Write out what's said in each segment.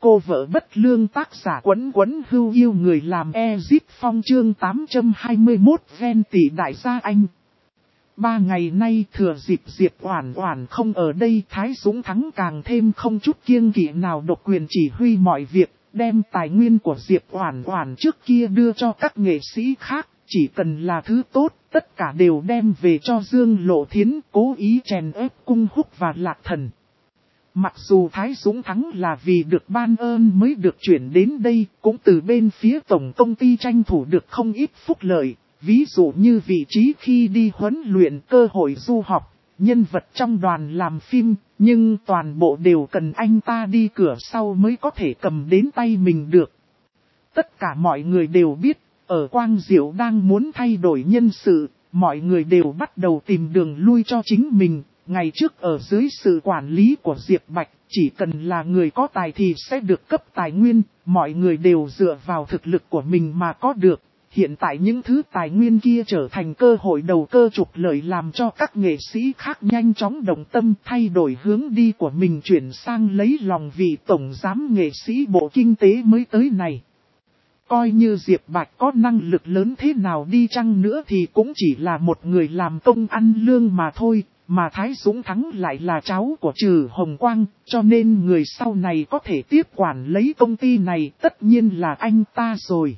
Cô vợ bất lương tác giả Quấn Quấn Hưu yêu người làm Ezip Phong chương 821 ven tỷ đại gia anh. 3 ngày nay thừa dịp Diệp Oản Oản không ở đây, Thái Dũng Thắng càng thêm không chút kiêng kỵ nào độc quyền chỉ huy mọi việc, đem tài nguyên của Diệp Oản Oản trước kia đưa cho các nghệ sĩ khác, chỉ cần là thứ tốt, tất cả đều đem về cho Dương Lộ Thiến, cố ý chèn ép Cung Húc và Lạc Thần. Mặc dù Thái Dũng Thắng là vì được ban ơn mới được chuyển đến đây, cũng từ bên phía tổng công ty tranh thủ được không ít phúc lợi, ví dụ như vị trí khi đi huấn luyện, cơ hội du học, nhân vật trong đoàn làm phim, nhưng toàn bộ đều cần anh ta đi cửa sau mới có thể cầm đến tay mình được. Tất cả mọi người đều biết, ở Quang Diệu đang muốn thay đổi nhân sự, mọi người đều bắt đầu tìm đường lui cho chính mình. Ngày trước ở dưới sự quản lý của Diệp Bạch, chỉ cần là người có tài thì sẽ được cấp tài nguyên, mọi người đều dựa vào thực lực của mình mà có được. Hiện tại những thứ tài nguyên kia trở thành cơ hội đầu cơ trục lợi, làm cho các nghệ sĩ khác nhanh chóng động tâm thay đổi hướng đi của mình, chuyển sang lấy lòng vị tổng giám nghệ sĩ bộ kinh tế mới tới này. Coi như Diệp Bạch có năng lực lớn thế nào đi chăng nữa thì cũng chỉ là một người làm công ăn lương mà thôi. Mà Thái Dũng Thắng lại là cháu của Trừ Hồng Quang, cho nên người sau này có thể tiếp quản lấy công ty này tất nhiên là anh ta rồi.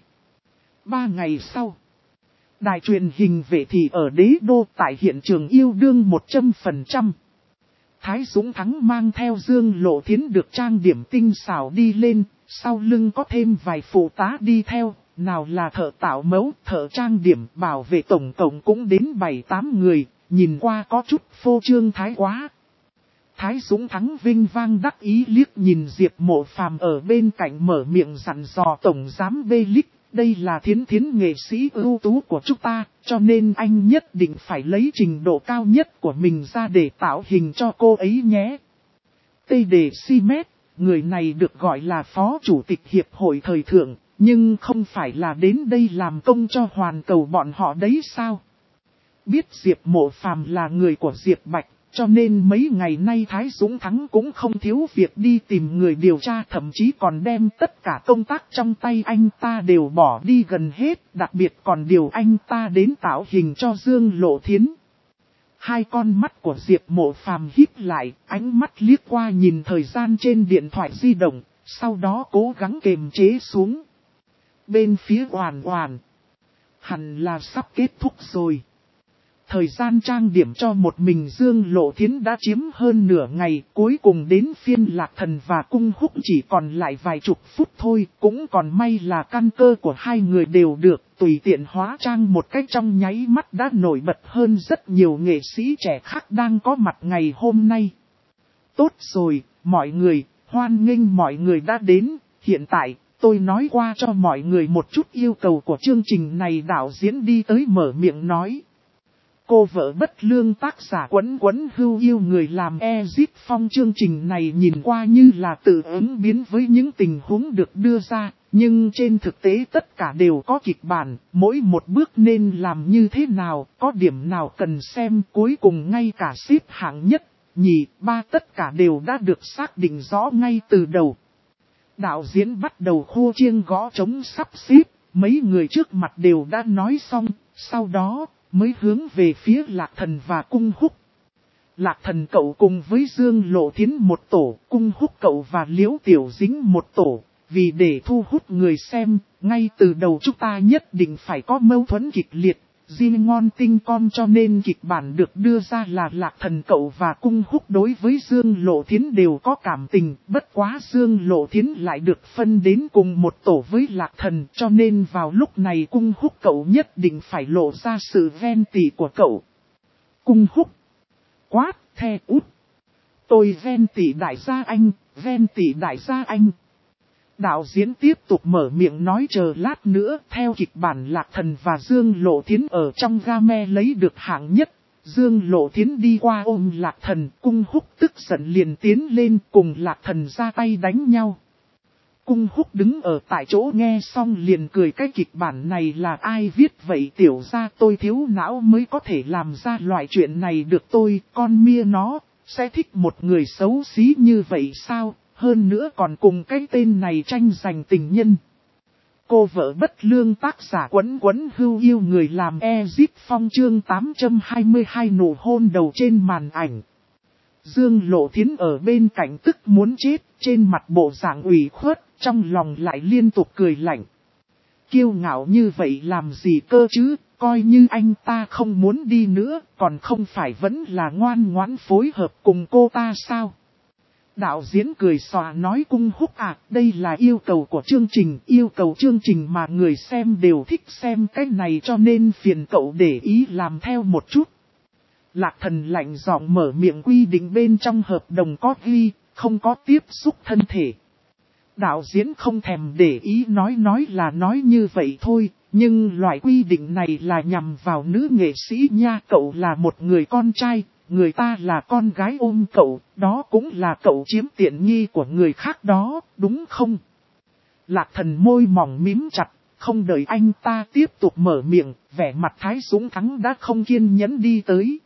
3 ngày sau, đài truyền hình Vệ Thị ở Đế Đô tại hiện trường yêu đương 100%. Thái Dũng Thắng mang theo Dương Lộ Thiến được trang điểm tinh xảo đi lên, sau lưng có thêm vài phụ tá đi theo, nào là thợ tạo mẫu, thợ trang điểm, bảo vệ tổng cộng cũng đến 7-8 người. Nhìn qua có chút phô trương thái quá. Thái Dũng Thắng vinh vang đắc ý liếc nhìn Diệp Mộ Phàm ở bên cạnh, mở miệng dặn dò tổng giám Bê-Lích, đây là thiến nghệ sĩ ưu tú của chúng ta, cho nên anh nhất định phải lấy trình độ cao nhất của mình ra để tạo hình cho cô ấy nhé. Tê Đề Si Mét, người này được gọi là phó chủ tịch hiệp hội thời thượng, nhưng không phải là đến đây làm công cho hoàn cầu bọn họ đấy sao? Biết Diệp Mộ Phàm là người của Diệp Bạch, cho nên mấy ngày nay Thái Dũng Thắng cũng không thiếu việc đi tìm người điều tra, thậm chí còn đem tất cả công tác trong tay anh ta đều bỏ đi gần hết, đặc biệt còn điều anh ta đến tạo hình cho Dương Lộ Thiến. Hai con mắt của Diệp Mộ Phàm híp lại, ánh mắt liếc qua nhìn thời gian trên điện thoại di động, sau đó cố gắng kiềm chế xuống. Bên phía Oản Oản, hẳn là sắp kết thúc rồi. Thời gian trang điểm cho một mình Dương Lộ Thiến đã chiếm hơn nửa ngày, cuối cùng đến phiên Lạc Thần và Cung Húc chỉ còn lại vài chục phút thôi, cũng còn may là căn cơ của hai người đều được, tùy tiện hóa trang một cách trong nháy mắt đã nổi bật hơn rất nhiều nghệ sĩ trẻ khác đang có mặt ngày hôm nay. Tốt rồi, mọi người, hoan nghênh mọi người đã đến, hiện tại tôi nói qua cho mọi người một chút yêu cầu của chương trình này. Đạo diễn đi tới mở miệng nói. Cô vợ bất lương tác giả Quấn Quấn Hưu yêu người làm Ezip Phong chương trình này nhìn qua như là tự ứng biến với những tình huống được đưa ra, nhưng trên thực tế tất cả đều có kịch bản, mỗi một bước nên làm như thế nào, có điểm nào cần xem, cuối cùng ngay cả xếp hạng nhất, nhì, ba tất cả đều đã được xác định rõ ngay từ đầu. Đạo diễn bắt đầu khua chiêng gõ trống sắp xếp, mấy người trước mặt đều đã nói xong, sau đó mới hướng về phía Lạc Thần và Cung Húc. Lạc Thần cậu cùng với Dương Lộ Thiến một tổ, Cung Húc cậu và Liễu Tiểu Dính một tổ. Vì để thu hút người xem, ngay từ đầu chúng ta nhất định phải có mâu thuẫn kịch liệt, riêng ngon tinh con, cho nên kịch bản được đưa ra là Lạc Thần cậu và Cung Húc đối với Dương Lộ Thiến đều có cảm tình, bất quá Dương Lộ Thiến lại được phân đến cùng một tổ với Lạc Thần, cho nên vào lúc này Cung Húc cậu nhất định phải lộ ra sự ghen tị của cậu. Cung Húc quát, the út. Tôi ghen tị đại gia anh, ghen tị đại gia anh. Đạo diễn tiếp tục mở miệng nói chờ lát nữa, theo kịch bản Lạc Thần và Dương Lộ Thiến ở trong game lấy được hạng nhất. Dương Lộ Thiến đi qua ôm Lạc Thần, Cung Húc tức giận liền tiến lên cùng Lạc Thần ra tay đánh nhau. Cung Húc đứng ở tại chỗ nghe xong liền cười, cái kịch bản này là ai viết vậy, tiểu ra tôi thiếu não mới có thể làm ra loại chuyện này được, tôi, con mia nó, sẽ thích một người xấu xí như vậy sao? hơn nữa còn cùng cái tên này tranh giành tình nhân. Cô vợ bất lương tác giả Quấn Quấn Hưu yêu người làm Ezip Phong chương 822 nụ hôn đầu trên màn ảnh. Dương Lộ Thiến ở bên cạnh tức muốn chết, trên mặt bộ dạng ủy khuất, trong lòng lại liên tục cười lạnh. Kiêu ngạo như vậy làm gì cơ chứ, coi như anh ta không muốn đi nữa, còn không phải vẫn là ngoan ngoãn phối hợp cùng cô ta sao? Đạo diễn cười xòa nói Cung Húc đây là yêu cầu của chương trình, yêu cầu chương trình mà người xem đều thích xem cái này cho nên phiền cậu để ý làm theo một chút. Lạc Thần lạnh giọng mở miệng quy định bên trong hợp đồng có ghi, không có tiếp xúc thân thể. Đạo diễn không thèm để ý nói là nói như vậy thôi, nhưng loại quy định này là nhằm vào nữ nghệ sĩ nha, cậu là một người con trai. Người ta là con gái ôm cậu, đó cũng là cậu chiếm tiện nghi của người khác đó, đúng không? Lạc Thần môi mỏng mím chặt, không đợi anh ta tiếp tục mở miệng, vẻ mặt Thái Dũng Thắng đã không kiên nhẫn đi tới.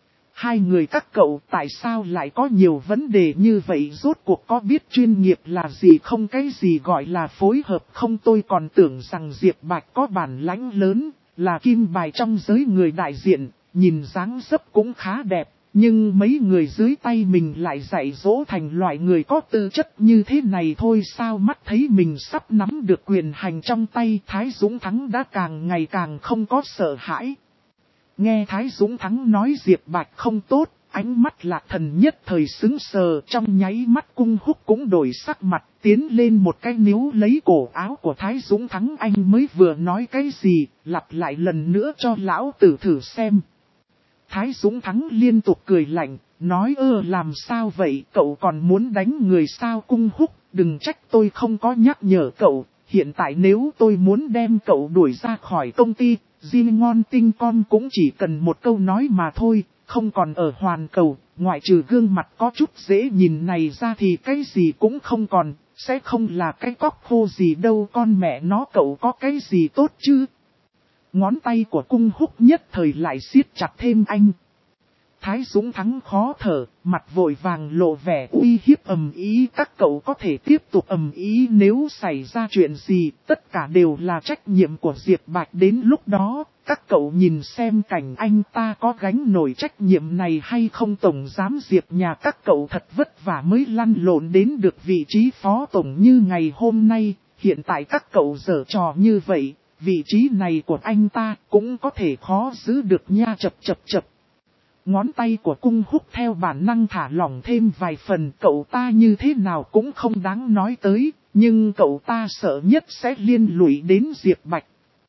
Hai người các cậu tại sao lại có nhiều vấn đề như vậy, rốt cuộc có biết chuyên nghiệp là gì không, cái gì gọi là phối hợp không, tôi còn tưởng rằng Diệp Bạch có bản lãnh lớn, là kim bài trong giới người đại diện. Nhìn dáng dấp cũng khá đẹp, nhưng mấy người dưới tay mình lại dạy dỗ thành loại người có tư chất như thế này thôi sao? Mắt thấy mình sắp nắm được quyền hành trong tay, Thái Dũng Thắng đã càng ngày càng không có sợ hãi. Nghe Thái Dũng Thắng nói Diệp Bạch không tốt, ánh mắt Lạc Thần nhất thời sững sờ, trong nháy mắt Cung Húc cũng đổi sắc mặt, tiến lên một cái níu lấy cổ áo của Thái Dũng Thắng. Anh mới vừa nói cái gì, lặp lại lần nữa cho lão tử thử xem. Thái Dũng Thắng liên tục cười lạnh, nói làm sao vậy, cậu còn muốn đánh người sao? Cung Húc, đừng trách tôi không có nhắc nhở cậu, hiện tại nếu tôi muốn đem cậu đuổi ra khỏi công ty, Jin ngon tinh con cũng chỉ cần một câu nói mà thôi, không còn ở hoàn cầu, ngoại trừ gương mặt có chút dễ nhìn này ra thì cái gì cũng không còn, sẽ không là cái cóc khô gì đâu, con mẹ nó cậu có cái gì tốt chứ? Ngón tay của Cung Húc nhất thời lại siết chặt thêm anh. Thái Dũng Thắng khó thở, mặt vội vàng lộ vẻ uy hiếp ầm ý, các cậu có thể tiếp tục ầm ý, nếu xảy ra chuyện gì, tất cả đều là trách nhiệm của Diệp Bạch, đến lúc đó, các cậu nhìn xem cảnh anh ta có gánh nổi trách nhiệm này hay không. Tổng giám Diệp nhà các cậu thật vất vả mới lăn lộn đến được vị trí phó tổng như ngày hôm nay, hiện tại các cậu giở trò như vậy, vị trí này của anh ta cũng có thể khó giữ được nha. Chập. Ngón tay của Cung Húc theo bản năng thả lỏng thêm vài phần, cậu ta như thế nào cũng không đáng nói tới, nhưng cậu ta sợ nhất sẽ liên lụy đến Diệp Bạch.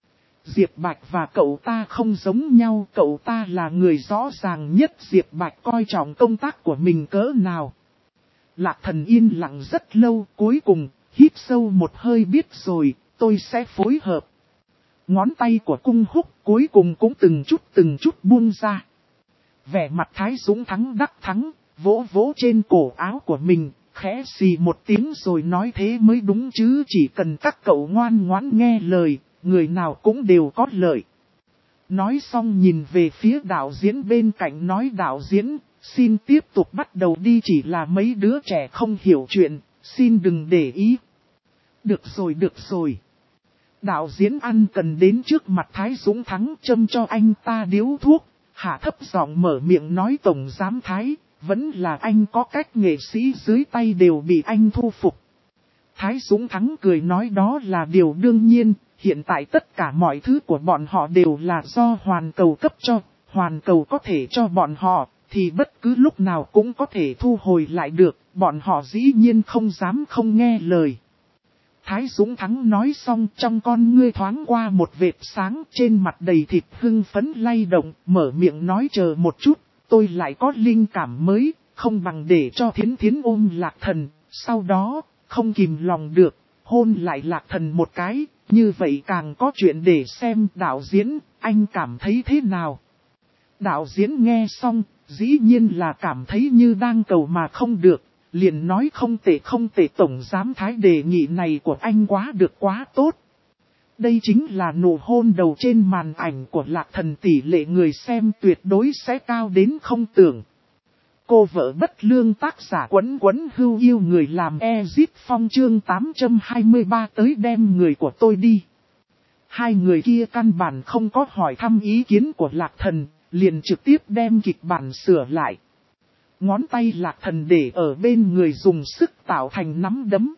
Diệp Bạch và cậu ta không giống nhau, cậu ta là người rõ ràng nhất Diệp Bạch coi trọng công tác của mình cỡ nào. Lạc Thần yên lặng rất lâu, cuối cùng, hít sâu một hơi, biết rồi, tôi sẽ phối hợp. Ngón tay của Cung Húc cuối cùng cũng từng chút buông ra. Vẻ mặt Thái Dũng Thắng đắc thắng, vỗ trên cổ áo của mình, khẽ xì một tiếng rồi nói thế mới đúng chứ, chỉ cần các cậu ngoan ngoãn nghe lời, người nào cũng đều có lợi. Nói xong nhìn về phía đạo diễn bên cạnh nói đạo diễn, xin tiếp tục bắt đầu đi, chỉ là mấy đứa trẻ không hiểu chuyện, xin đừng để ý. Được rồi. Đạo diễn ăn cần đến trước mặt Thái Dũng Thắng châm cho anh ta điếu thuốc, hạ thấp giọng mở miệng nói tổng giám Thái, vẫn là anh có cách, nghệ sĩ dưới tay đều bị anh thu phục. Thái Dũng Thắng cười nói đó là điều đương nhiên, hiện tại tất cả mọi thứ của bọn họ đều là do hoàn cầu cấp cho, hoàn cầu có thể cho bọn họ, thì bất cứ lúc nào cũng có thể thu hồi lại được, bọn họ dĩ nhiên không dám không nghe lời. Thái Dũng Thắng nói xong, trong con ngươi thoáng qua một vệt sáng, trên mặt đầy thịt hưng phấn lay động, mở miệng nói chờ một chút, tôi lại có linh cảm mới, không bằng để cho Thiến ôm Lạc Thần, sau đó, không kìm lòng được, hôn lại Lạc Thần một cái, như vậy càng có chuyện để xem. Đạo diễn, anh cảm thấy thế nào? Đạo diễn nghe xong, dĩ nhiên là cảm thấy như đang cầu mà không được. Liền nói không tệ, tổng giám Thái đề nghị này của anh quá tốt. Đây chính là nụ hôn đầu trên màn ảnh của Lạc Thần, tỷ lệ người xem tuyệt đối sẽ cao đến không tưởng. Cô vợ bất lương tác giả Quấn Quấn Hưu yêu người làm Ezip Phong chương 823 tới đem người của tôi đi. Hai người kia căn bản không có hỏi thăm ý kiến của Lạc Thần, liền trực tiếp đem kịch bản sửa lại. Ngón tay Lạc Thần để ở bên người dùng sức tạo thành nắm đấm.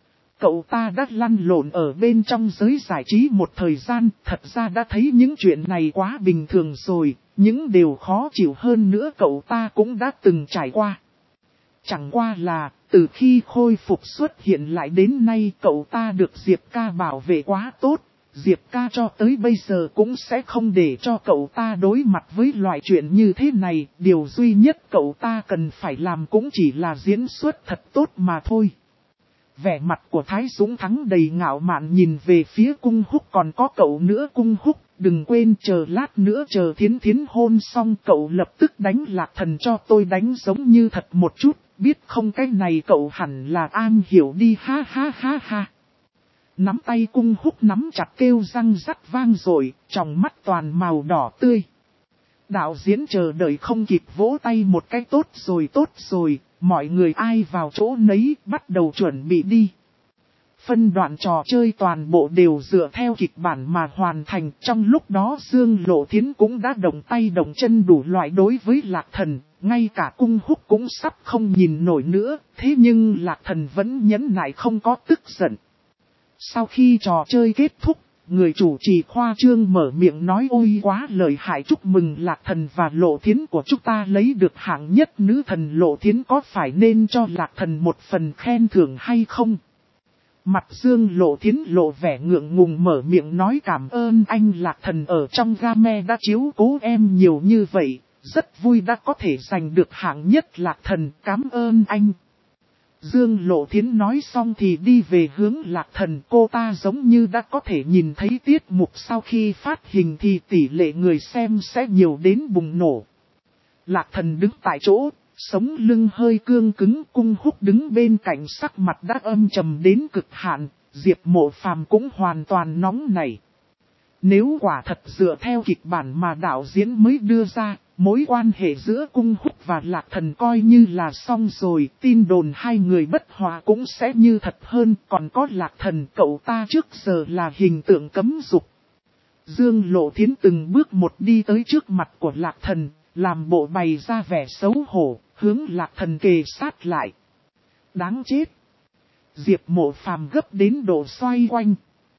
Cậu ta đã lăn lộn ở bên trong giới giải trí một thời gian, thật ra đã thấy những chuyện này quá bình thường rồi, những điều khó chịu hơn nữa cậu ta cũng đã từng trải qua. Chẳng qua là, từ khi khôi phục xuất hiện lại đến nay cậu ta được Diệp ca bảo vệ quá tốt, Diệp ca cho tới bây giờ cũng sẽ không để cho cậu ta đối mặt với loại chuyện như thế này, điều duy nhất cậu ta cần phải làm cũng chỉ là diễn xuất thật tốt mà thôi. Vẻ mặt của Thái Dũng Thắng đầy ngạo mạn nhìn về phía Cung Húc, còn có cậu nữa Cung Húc, đừng quên chờ lát nữa chờ Thiến Thiến hôn xong cậu lập tức đánh Lạc Thần cho tôi đánh giống như thật một chút, biết không, cái này cậu hẳn là am hiểu đi, ha ha ha ha. Nắm tay Cung Húc nắm chặt kêu răng rắc vang rồi, tròng mắt toàn màu đỏ tươi. Đạo diễn chờ đợi không kịp vỗ tay một cái, tốt rồi, mọi người ai vào chỗ nấy bắt đầu chuẩn bị đi. Phân đoạn trò chơi toàn bộ đều dựa theo kịch bản mà hoàn thành, trong lúc đó Dương Lộ Thiến cũng đã động tay động chân đủ loại đối với Lạc Thần, ngay cả Cung Húc cũng sắp không nhìn nổi nữa, thế nhưng Lạc Thần vẫn nhẫn nại không có tức giận. Sau khi trò chơi kết thúc, người chủ trì khoa trương mở miệng nói ôi quá lợi hại, chúc mừng Lạc Thần và Lộ Thiến của chúng ta lấy được hạng nhất. Nữ thần Lộ Thiến có phải nên cho Lạc Thần một phần khen thưởng hay không? Mặt Dương Lộ Thiến lộ vẻ ngượng ngùng mở miệng nói cảm ơn anh Lạc Thần ở trong game đã chiếu cố em nhiều như vậy, rất vui đã có thể giành được hạng nhất Lạc Thần, cảm ơn anh. Dương Lộ Thiến nói xong thì đi về hướng Lạc Thần, cô ta giống như đã có thể nhìn thấy tiết mục sau khi phát hình thì tỷ lệ người xem sẽ nhiều đến bùng nổ. Lạc Thần đứng tại chỗ, sống lưng hơi cương cứng, Cung Húc đứng bên cạnh sắc mặt đã âm trầm đến cực hạn, Diệp Mộ Phàm cũng hoàn toàn nóng nảy. Nếu quả thật dựa theo kịch bản mà đạo diễn mới đưa ra, mối quan hệ giữa Cung Húc và Lạc Thần coi như là xong rồi, tin đồn hai người bất hòa cũng sẽ như thật hơn, còn có Lạc Thần cậu ta trước giờ là hình tượng cấm dục. Dương Lộ Thiến từng bước một đi tới trước mặt của Lạc Thần, làm bộ bày ra vẻ xấu hổ, hướng Lạc Thần kề sát lại. Đáng chết! Diệp Mộ Phàm gấp đến độ xoay quanh.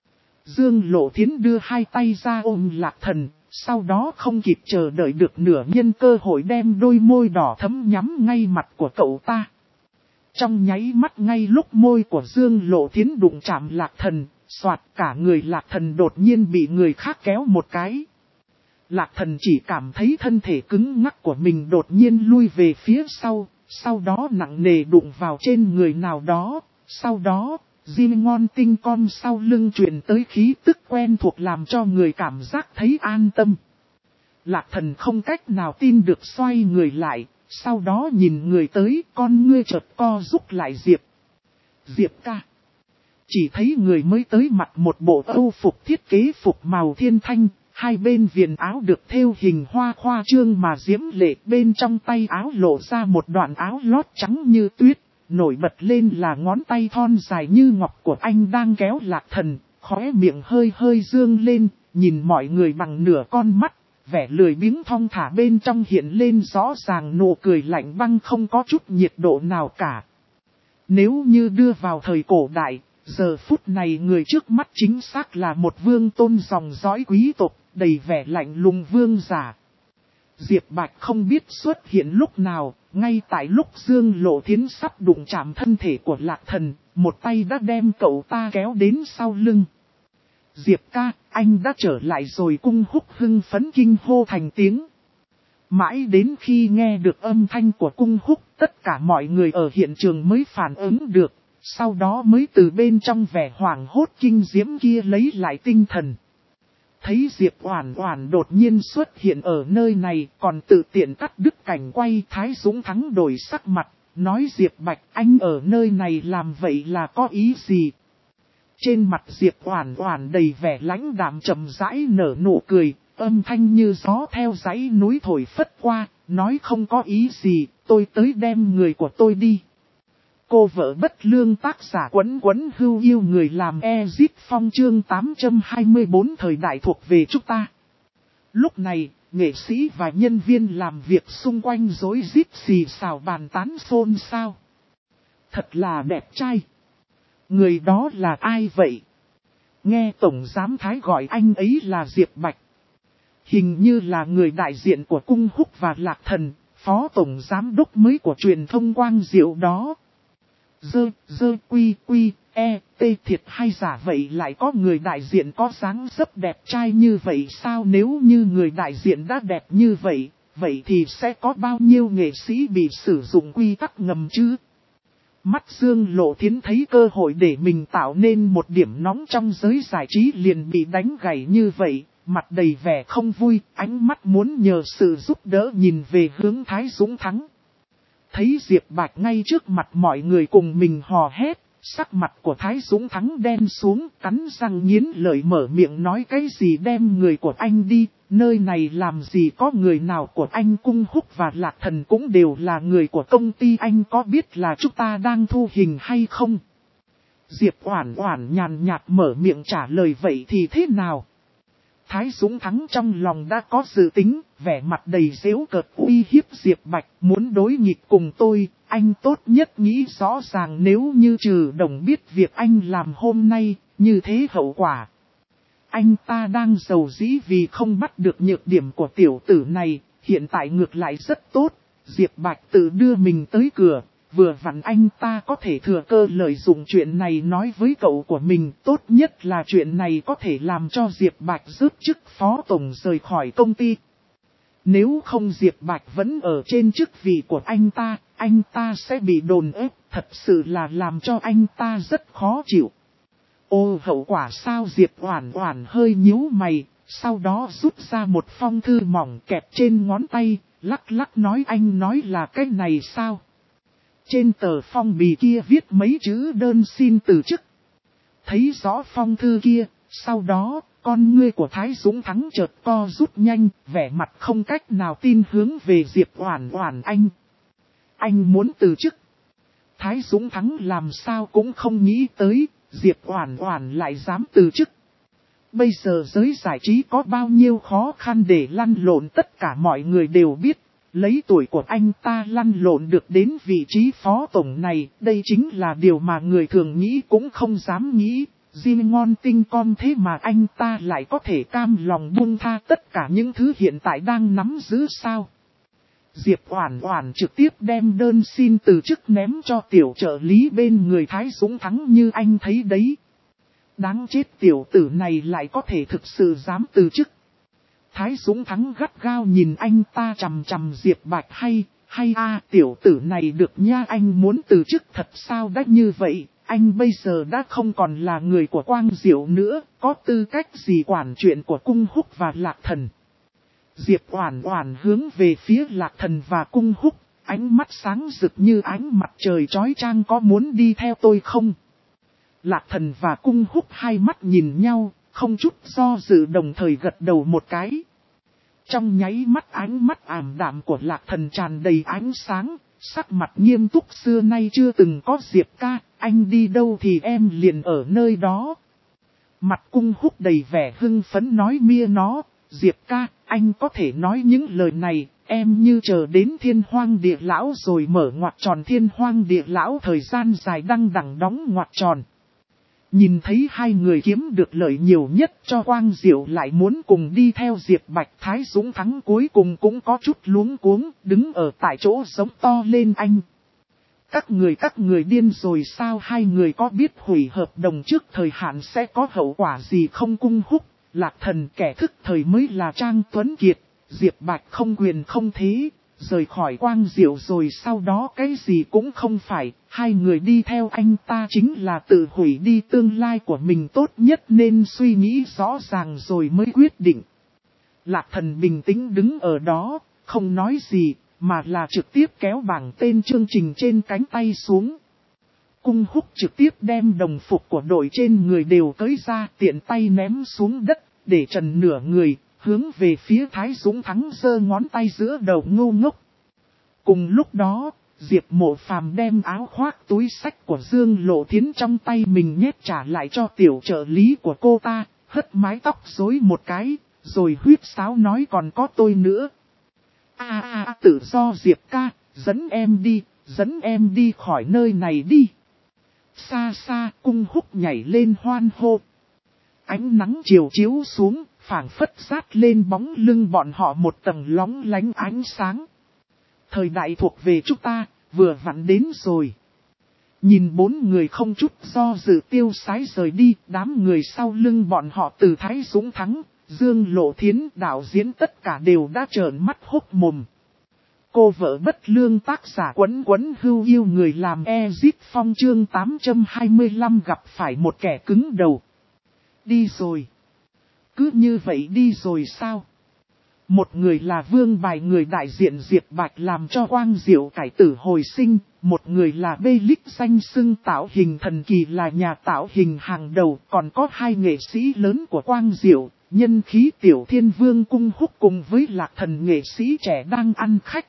Dương Lộ Thiến đưa hai tay ra ôm Lạc Thần, sau đó không kịp chờ đợi được nửa nhân cơ hội đem đôi môi đỏ thấm nhắm ngay mặt của cậu ta. Trong nháy mắt ngay lúc môi của Dương Lộ Thiến đụng chạm Lạc Thần, xoạt cả người Lạc Thần đột nhiên bị người khác kéo một cái. Lạc Thần chỉ cảm thấy thân thể cứng ngắc của mình đột nhiên lui về phía sau đó nặng nề đụng vào trên người nào đó, sau đó, Diêm ngon tinh con sau lưng truyền tới khí tức quen thuộc làm cho người cảm giác thấy an tâm. Lạc Thần không cách nào tin được xoay người lại, sau đó nhìn người tới, con ngươi chợt co rút lại Diệp ca. Chỉ thấy người mới tới mặc một bộ âu phục thiết kế phục màu thiên thanh, hai bên viền áo được thêu hình hoa khoa trương mà diễm lệ, bên trong tay áo lộ ra một đoạn áo lót trắng như tuyết. Nổi bật lên là ngón tay thon dài như ngọc của anh đang kéo Lạc Thần, khóe miệng hơi hơi dương lên, nhìn mọi người bằng nửa con mắt, vẻ lười biếng thong thả bên trong hiện lên rõ ràng nụ cười lạnh băng không có chút nhiệt độ nào cả. Nếu như đưa vào thời cổ đại, giờ phút này người trước mắt chính xác là một vương tôn dòng dõi quý tộc, đầy vẻ lạnh lùng vương giả. Diệp Bạch không biết xuất hiện lúc nào, ngay tại lúc Dương Lộ Thiến sắp đụng chạm thân thể của Lạc Thần, một tay đã đem cậu ta kéo đến sau lưng. Diệp ca, anh đã trở lại rồi, Cung Húc hưng phấn kinh hô thành tiếng. Mãi đến khi nghe được âm thanh của Cung Húc, tất cả mọi người ở hiện trường mới phản ứng được, sau đó mới từ bên trong vẻ hoảng hốt kinh diễm kia lấy lại tinh thần. Thấy Diệp Oản Oản đột nhiên xuất hiện ở nơi này, còn tự tiện cắt đứt cảnh quay, Thái Dũng Thắng đổi sắc mặt, nói Diệp Bạch anh ở nơi này làm vậy là có ý gì? Trên mặt Diệp Oản Oản đầy vẻ lãnh đạm chậm rãi nở nụ cười, âm thanh như gió theo dãy núi thổi phất qua, nói không có ý gì, tôi tới đem người của tôi đi. Cô vợ bất lương tác giả Quấn Quấn Hưu yêu người làm Ezip Phong chương 824 thời đại thuộc về chúng ta. Lúc này, nghệ sĩ và nhân viên làm việc xung quanh rối rít xì xào bàn tán xôn xao. Thật là đẹp trai. Người đó là ai vậy? Nghe Tổng Giám Thái gọi anh ấy là Diệp Bạch. Hình như là người đại diện của Cung Húc và Lạc Thần, Phó Tổng Giám Đốc mới của truyền thông Quang Diệu đó. Thiệt hay giả vậy, lại có người đại diện có dáng dấp đẹp trai như vậy sao? Nếu như người đại diện đã đẹp như vậy, vậy thì sẽ có bao nhiêu nghệ sĩ bị sử dụng quy tắc ngầm chứ? Mắt Dương Lộ Thiến thấy cơ hội để mình tạo nên một điểm nóng trong giới giải trí liền bị đánh gãy như vậy, mặt đầy vẻ không vui, ánh mắt muốn nhờ sự giúp đỡ nhìn về hướng Thái Dũng Thắng. Thấy Diệp Bạch ngay trước mặt mọi người cùng mình hò hét, sắc mặt của Thái Dũng Thắng đen xuống, cắn răng nghiến lợi mở miệng nói cái gì đem người của anh đi, nơi này làm gì có người nào của anh. Cung Húc và Lạc Thần cũng đều là người của công ty, anh có biết là chúng ta đang thu hình hay không? Diệp Oản Oản nhàn nhạt mở miệng trả lời vậy thì thế nào? Thái Dũng Thắng trong lòng đã có dự tính, vẻ mặt đầy giễu cợt uy hiếp Diệp Bạch, muốn đối nghịch cùng tôi, anh tốt nhất nghĩ rõ ràng nếu như Trừ Đồng biết việc anh làm hôm nay, như thế hậu quả. Anh ta đang giàu dĩ vì không bắt được nhược điểm của tiểu tử này, hiện tại ngược lại rất tốt, Diệp Bạch tự đưa mình tới cửa. Vừa vặn anh ta có thể thừa cơ lợi dụng chuyện này nói với cậu của mình, tốt nhất là chuyện này có thể làm cho Diệp Bạch rớt chức phó tổng rời khỏi công ty. Nếu không Diệp Bạch vẫn ở trên chức vị của anh ta sẽ bị đồn ép, thật sự là làm cho anh ta rất khó chịu. Ô hậu quả sao? Diệp Oản Oản hơi nhíu mày, sau đó rút ra một phong thư mỏng kẹp trên ngón tay, lắc lắc nói anh nói là cái này sao? Trên tờ phong bì kia viết mấy chữ đơn xin từ chức. Thấy rõ phong thư kia, sau đó, con ngươi của Thái Dũng Thắng chợt co rút nhanh, vẻ mặt không cách nào tin hướng về Diệp Oản Oản. Anh muốn từ chức. Thái Dũng Thắng làm sao cũng không nghĩ tới, Diệp Oản Oản lại dám từ chức. Bây giờ giới giải trí có bao nhiêu khó khăn để lăn lộn tất cả mọi người đều biết. Lấy tuổi của anh ta lăn lộn được đến vị trí phó tổng này, đây chính là điều mà người thường nghĩ cũng không dám nghĩ. Jin ngon tinh con thế mà anh ta lại có thể cam lòng buông tha tất cả những thứ hiện tại đang nắm giữ sao? Diệp Oản Oản trực tiếp đem đơn xin từ chức ném cho tiểu trợ lý bên người Thái Dũng Thắng như anh thấy đấy. Đáng chết, tiểu tử này lại có thể thực sự dám từ chức. Thái Dũng Thắng gắt gao nhìn anh ta chằm chằm Diệp Bạch hay tiểu tử này được nha, anh muốn từ chức thật sao? Đắt như vậy, anh bây giờ đã không còn là người của Quang Diệu nữa, có tư cách gì quản chuyện của Cung Húc và Lạc Thần? Diệp Oản Oản hướng về phía Lạc Thần và Cung Húc, ánh mắt sáng rực như ánh mặt trời chói chang, có muốn đi theo tôi không? Lạc Thần và Cung Húc hai mắt nhìn nhau, không chút do dự đồng thời gật đầu một cái. Trong nháy mắt ánh mắt ảm đạm của Lạc Thần tràn đầy ánh sáng, sắc mặt nghiêm túc xưa nay chưa từng có. Diệp ca, anh đi đâu thì em liền ở nơi đó. Mặt Cung Húc đầy vẻ hưng phấn nói mia nó, Diệp ca, anh có thể nói những lời này, em như chờ đến Thiên Hoang Địa Lão rồi mở ngoặc tròn. Thiên Hoang Địa Lão thời gian dài đăng đẳng đóng ngoặc tròn. Nhìn thấy hai người kiếm được lợi nhiều nhất cho Quang Diệu lại muốn cùng đi theo Diệp Bạch, Thái Dũng Thắng cuối cùng cũng có chút luống cuống, đứng ở tại chỗ giống to lên anh. Các người điên rồi sao? Hai người có biết hủy hợp đồng trước thời hạn sẽ có hậu quả gì không? Cung Húc, Lạc Thần kẻ thức thời mới là Trang Tuấn Kiệt, Diệp Bạch không quyền không thế. Rời khỏi Quang Diệu rồi sau đó cái gì cũng không phải, hai người đi theo anh ta chính là tự hủy đi tương lai của mình, tốt nhất nên suy nghĩ rõ ràng rồi mới quyết định. Lạc Thần bình tĩnh đứng ở đó, không nói gì, mà là trực tiếp kéo bảng tên chương trình trên cánh tay xuống. Cung Húc trực tiếp đem đồng phục của đội trên người đều cởi ra, tiện tay ném xuống đất, để trần nửa người. Hướng về phía Thái Dũng Thắng giơ ngón tay giữa đầu ngu ngốc. Cùng lúc đó, Diệp Mộ Phàm đem áo khoác túi xách của Dương Lộ Thiến trong tay mình nhét trả lại cho tiểu trợ lý của cô ta, hất mái tóc rối một cái, rồi huýt sáo nói còn có tôi nữa. Tự do Diệp ca, dẫn em đi khỏi nơi này đi. Xa xa Cung Húc nhảy lên hoan hô. Ánh nắng chiều chiếu xuống, phảng phất sát lên bóng lưng bọn họ một tầng lóng lánh ánh sáng. Thời đại thuộc về chúng ta, vừa vặn đến rồi. Nhìn bốn người không chút do dự tiêu sái rời đi, đám người sau lưng bọn họ từ Thái Dũng Thắng, Dương Lộ Thiến đạo diễn tất cả đều đã trợn mắt hốc mồm. Cô vợ bất lương tác giả Quấn Quấn Hưu yêu người làm Ezit Phong chương 825 gặp phải một kẻ cứng đầu. Đi rồi. Cứ như vậy đi rồi sao? Một người là Vương Bài người đại diện Diệp Bạch làm cho Quang Diệu cải tử hồi sinh, một người là Bê Lích danh xưng tạo hình thần kỳ là nhà tạo hình hàng đầu, còn có hai nghệ sĩ lớn của Quang Diệu, nhân khí Tiểu Thiên Vương Cung Húc cùng với Lạc Thần nghệ sĩ trẻ đang ăn khách.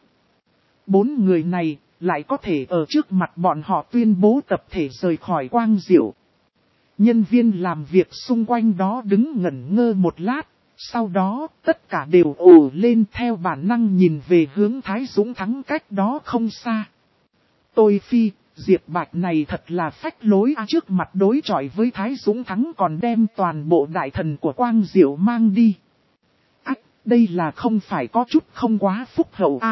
Bốn người này lại có thể ở trước mặt bọn họ tuyên bố tập thể rời khỏi Quang Diệu. Nhân viên làm việc xung quanh đó đứng ngẩn ngơ một lát. Sau đó, tất cả đều ồ lên theo bản năng nhìn về hướng Thái Dũng Thắng cách đó không xa. Tôi phi, Diệp Bạch này thật là phách lối trước mặt đối chọi với Thái Dũng Thắng còn đem toàn bộ đại thần của Quang Diệu mang đi. Đây là không phải có chút không quá phúc hậu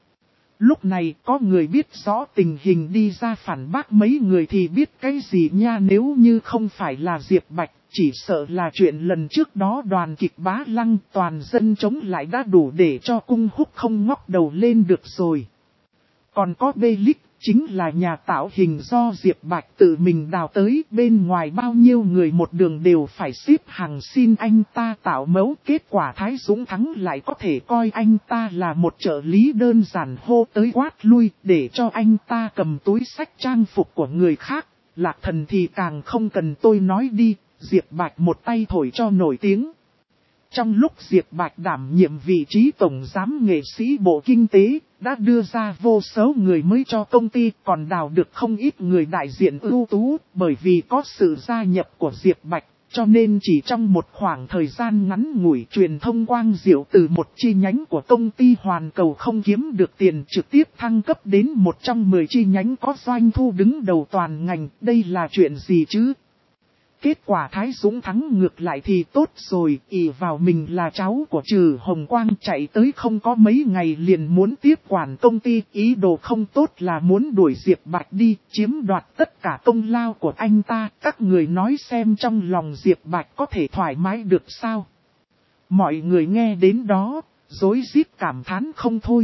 Lúc này có người biết rõ tình hình đi ra phản bác mấy người thì biết cái gì nha, nếu như không phải là Diệp Bạch. Chỉ sợ là chuyện lần trước đó đoàn kịch Bá Lăng toàn dân chống lại đã đủ để cho Cung Húc không ngóc đầu lên được rồi. Còn có Bê Lích, chính là nhà tạo hình do Diệp Bạch tự mình đào tới, bên ngoài bao nhiêu người một đường đều phải xếp hàng xin anh ta tạo mẫu. Kết quả Thái Dũng Thắng lại có thể coi anh ta là một trợ lý đơn giản, hô tới quát lui để cho anh ta cầm túi xách trang phục của người khác. Lạc Thần thì càng không cần tôi nói đi. Diệp Bạch một tay thổi cho nổi tiếng. Trong lúc Diệp Bạch đảm nhiệm vị trí tổng giám nghệ sĩ Bộ Kinh tế, đã đưa ra vô số người mới cho công ty, còn đào được không ít người đại diện ưu tú, bởi vì có sự gia nhập của Diệp Bạch, cho nên chỉ trong một khoảng thời gian ngắn ngủi truyền thông Quang Diệu từ một chi nhánh của công ty Hoàn Cầu không kiếm được tiền trực tiếp thăng cấp đến một trong 10 chi nhánh có doanh thu đứng đầu toàn ngành, đây là chuyện gì chứ? Kết quả Thái Dũng Thắng ngược lại thì tốt rồi, ỷ vào mình là cháu của Trừ Hồng Quang chạy tới không có mấy ngày liền muốn tiếp quản công ty, ý đồ không tốt là muốn đuổi Diệp Bạch đi, chiếm đoạt tất cả công lao của anh ta, các người nói xem trong lòng Diệp Bạch có thể thoải mái được sao? Mọi người nghe đến đó, rối rít cảm thán không thôi.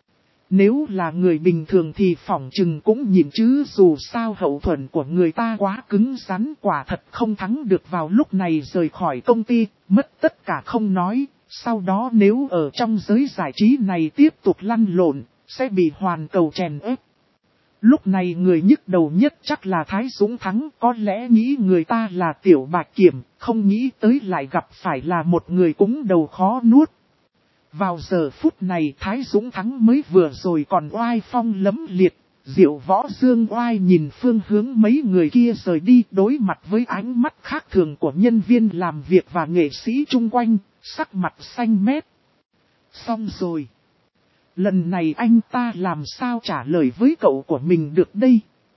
Nếu là người bình thường thì phỏng chừng cũng nhìn chứ, dù sao hậu thuẫn của người ta quá cứng rắn, quả thật không thắng được. Vào lúc này rời khỏi công ty, mất tất cả không nói, sau đó nếu ở trong giới giải trí này tiếp tục lăn lộn, sẽ bị Hoàn Cầu chèn ép. Lúc này người nhức đầu nhất chắc là Thái Dũng Thắng, có lẽ nghĩ người ta là Tiểu Bạch Kiểm, không nghĩ tới lại gặp phải là một người cứng đầu khó nuốt. Vào giờ phút này Thái Dũng Thắng mới vừa rồi còn oai phong lẫm liệt, Diệu Võ Dương oai nhìn phương hướng mấy người kia rời đi, đối mặt với ánh mắt khác thường của nhân viên làm việc và nghệ sĩ chung quanh, sắc mặt xanh mét. Xong rồi. Lần này anh ta làm sao trả lời với cậu của mình được đây?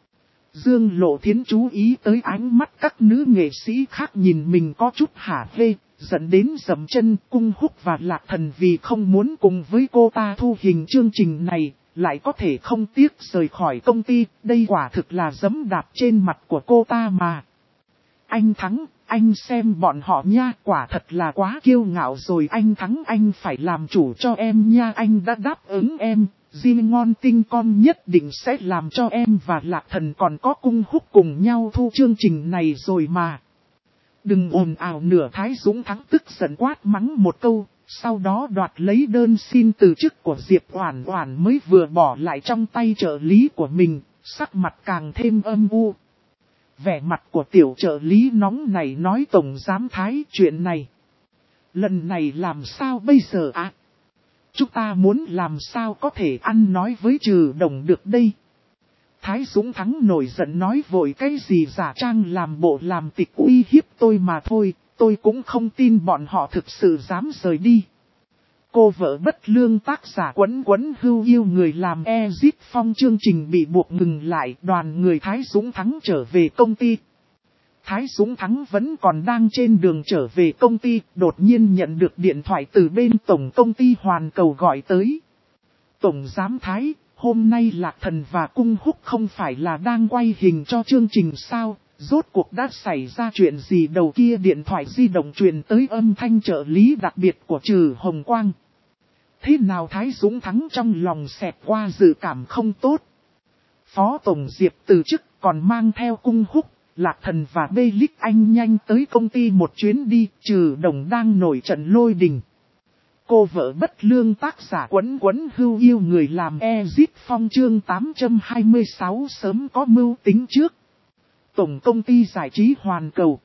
Dương Lộ Thiến chú ý tới ánh mắt các nữ nghệ sĩ khác nhìn mình có chút hả hê, dẫn đến dậm chân. Cung Húc và Lạc Thần vì không muốn cùng với cô ta thu hình chương trình này, lại có thể không tiếc rời khỏi công ty, đây quả thực là giẫm đạp trên mặt của cô ta mà. Anh Thắng, anh xem bọn họ nha, quả thật là quá kiêu ngạo rồi. Anh Thắng, anh phải làm chủ cho em nha, anh đã đáp ứng em. Riêng ngon tinh con nhất định sẽ làm cho em và Lạc Thần còn có Cung Húc cùng nhau thu chương trình này rồi mà. Đừng ồn ào nửa. Thái Dũng Thắng tức giận quát mắng một câu, sau đó đoạt lấy đơn xin từ chức của Diệp Oản Oản mới vừa bỏ lại trong tay trợ lý của mình, sắc mặt càng thêm âm u. Vẻ mặt của tiểu trợ lý nóng này nói tổng giám Thái chuyện này. Lần này làm sao bây giờ ạ? Chúng ta muốn làm sao có thể ăn nói với Trừ Đồng được đây? Thái Dũng Thắng nổi giận nói vội cái gì giả trang làm bộ làm tịch uy hiếp tôi mà thôi, tôi cũng không tin bọn họ thực sự dám rời đi. Cô vợ bất lương tác giả Quấn Quấn Hưu yêu người làm Exit Phong chương trình bị buộc ngừng lại, đoàn người Thái Dũng Thắng trở về công ty. Thái Dũng Thắng vẫn còn đang trên đường trở về công ty, đột nhiên nhận được điện thoại từ bên tổng công ty Hoàn Cầu gọi tới. Tổng giám Thái, hôm nay Lạc Thần và Cung Húc không phải là đang quay hình cho chương trình sao, rốt cuộc đã xảy ra chuyện gì? Đầu kia điện thoại di động truyền tới âm thanh trợ lý đặc biệt của Trừ Hồng Quang. Thế nào? Thái Dũng Thắng trong lòng xẹt qua dự cảm không tốt. Phó Tổng Diệp từ chức còn mang theo Cung Húc, Lạc Thần và Bê Lích Anh nhanh tới công ty một chuyến đi, Trừ Đồng đang nổi trận lôi đình. Cô vợ bất lương tác giả Quấn Quấn Hưu yêu người làm Exit Phong chương 826 sớm có mưu tính trước. Tổng công ty giải trí Hoàn Cầu.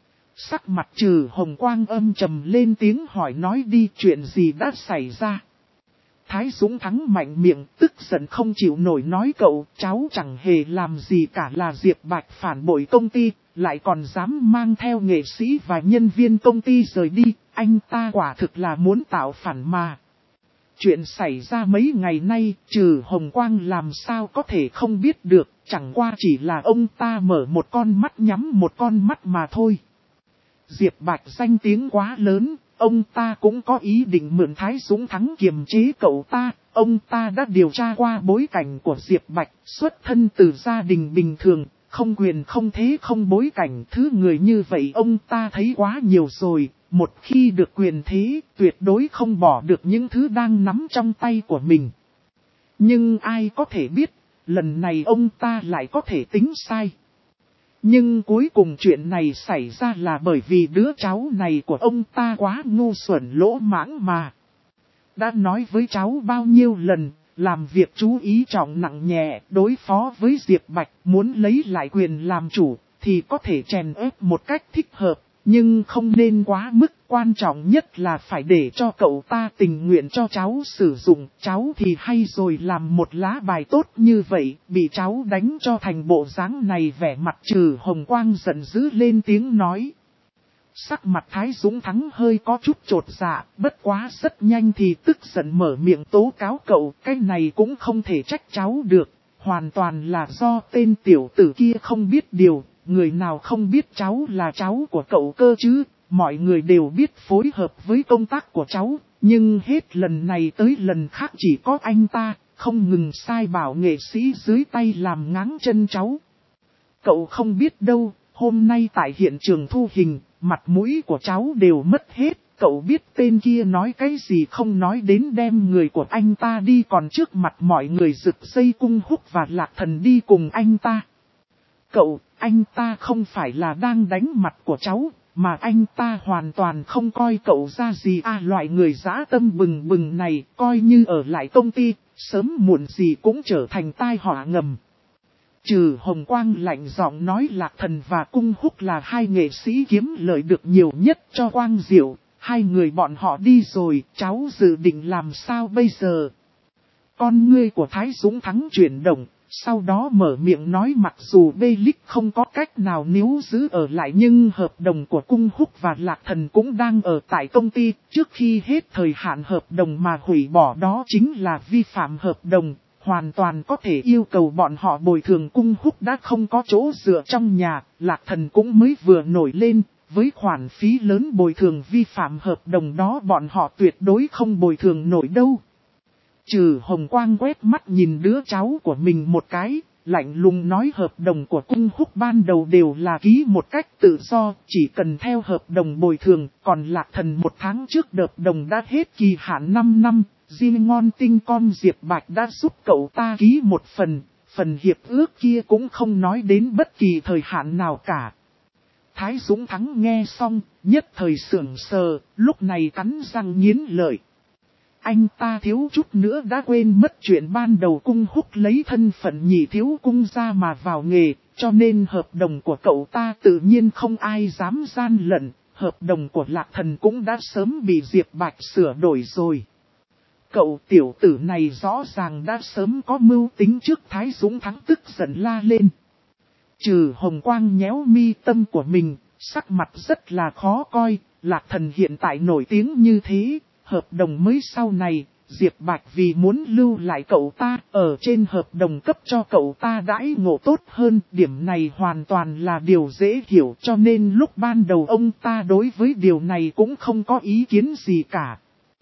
Sắc mặt Trừ Hồng Quang âm trầm lên tiếng hỏi nói đi chuyện gì đã xảy ra. Thái Dũng Thắng mạnh miệng tức giận không chịu nổi nói cậu cháu chẳng hề làm gì cả, là Diệp Bạch phản bội công ty, lại còn dám mang theo nghệ sĩ và nhân viên công ty rời đi, anh ta quả thực là muốn tạo phản mà. Chuyện xảy ra mấy ngày nay, Trừ Hồng Quang làm sao có thể không biết được, chẳng qua chỉ là ông ta mở một con mắt nhắm một con mắt mà thôi. Diệp Bạch danh tiếng quá lớn, ông ta cũng có ý định mượn Thái Dũng Thắng kiềm chế cậu ta. Ông ta đã điều tra qua bối cảnh của Diệp Bạch, xuất thân từ gia đình bình thường, không quyền không thế không bối cảnh. Thứ người như vậy ông ta thấy quá nhiều rồi, một khi được quyền thế, tuyệt đối không bỏ được những thứ đang nắm trong tay của mình. Nhưng ai có thể biết, lần này ông ta lại có thể tính sai. Nhưng cuối cùng chuyện này xảy ra là bởi vì đứa cháu này của ông ta quá ngu xuẩn lỗ mãng mà. Đã nói với cháu bao nhiêu lần, làm việc chú ý trọng nặng nhẹ, đối phó với Diệp Bạch, muốn lấy lại quyền làm chủ, thì có thể chèn ép một cách thích hợp, nhưng không nên quá mức. Quan trọng nhất là phải để cho cậu ta tình nguyện cho cháu sử dụng, cháu thì hay rồi làm một lá bài tốt như vậy, bị cháu đánh cho thành bộ dáng này. Vẻ mặt Trừ Hồng Quang giận dữ lên tiếng nói. Sắc mặt Thái Dũng Thắng hơi có chút chột dạ, bất quá rất nhanh thì tức giận mở miệng tố cáo cậu, cái này cũng không thể trách cháu được, hoàn toàn là do tên tiểu tử kia không biết điều, người nào không biết cháu là cháu của cậu cơ chứ. Mọi người đều biết phối hợp với công tác của cháu, nhưng hết lần này tới lần khác chỉ có anh ta, không ngừng sai bảo nghệ sĩ dưới tay làm ngáng chân cháu. Cậu không biết đâu, hôm nay tại hiện trường thu hình, mặt mũi của cháu đều mất hết. Cậu biết tên kia nói cái gì không, nói đến đem người của anh ta đi, còn trước mặt mọi người giật dây Cung Húc và Lạc Thần đi cùng anh ta. Cậu, anh ta không phải là đang đánh mặt của cháu, mà anh ta hoàn toàn không coi cậu ra gì. Loại người dã tâm bừng bừng này, coi như ở lại công ty, sớm muộn gì cũng trở thành tai họa ngầm. Trừ Hồng Quang lạnh giọng nói Lạc Thần và Cung Húc là hai nghệ sĩ kiếm lợi được nhiều nhất cho Quang Diệu, hai người bọn họ đi rồi, cháu dự định làm sao bây giờ? Con ngươi của Thái Dũng Thắng chuyển động. Sau đó mở miệng nói mặc dù Bê Lích không có cách nào níu giữ ở lại, nhưng hợp đồng của Cung Húc và Lạc Thần cũng đang ở tại công ty. Trước khi hết thời hạn hợp đồng mà hủy bỏ đó chính là vi phạm hợp đồng, hoàn toàn có thể yêu cầu bọn họ bồi thường. Cung Húc đã không có chỗ dựa trong nhà, Lạc Thần cũng mới vừa nổi lên, với khoản phí lớn bồi thường vi phạm hợp đồng đó bọn họ tuyệt đối không bồi thường nổi đâu. Trừ Hồng Quang quét mắt nhìn đứa cháu của mình một cái, lạnh lùng nói hợp đồng của Cung Húc ban đầu đều là ký một cách tự do, chỉ cần theo hợp đồng bồi thường, còn Lạc Thần một tháng trước hợp đồng đã hết kỳ hạn 5 năm, riêng ngon tinh con Diệp Bạch đã giúp cậu ta ký một phần hiệp ước kia cũng không nói đến bất kỳ thời hạn nào cả. Thái Dũng Thắng nghe xong, nhất thời sưởng sờ, lúc này cắn răng nghiến lợi. Anh ta thiếu chút nữa đã quên mất chuyện ban đầu Cung Húc lấy thân phận nhị thiếu cung ra mà vào nghề, cho nên hợp đồng của cậu ta tự nhiên không ai dám gian lận, hợp đồng của Lạc Thần cũng đã sớm bị Diệp Bạch sửa đổi rồi. Cậu tiểu tử này rõ ràng đã sớm có mưu tính trước. Thái Dũng Thắng tức giận la lên. Trừ Hồng Quang nhéo mi tâm của mình, sắc mặt rất là khó coi. Lạc Thần hiện tại nổi tiếng như thế, hợp đồng mới sau này, Diệp Bạch vì muốn lưu lại cậu ta, ở trên hợp đồng cấp cho cậu ta đãi ngộ tốt hơn. Điểm này hoàn toàn là điều dễ hiểu, cho nên lúc ban đầu ông ta đối với điều này cũng không có ý kiến gì cả.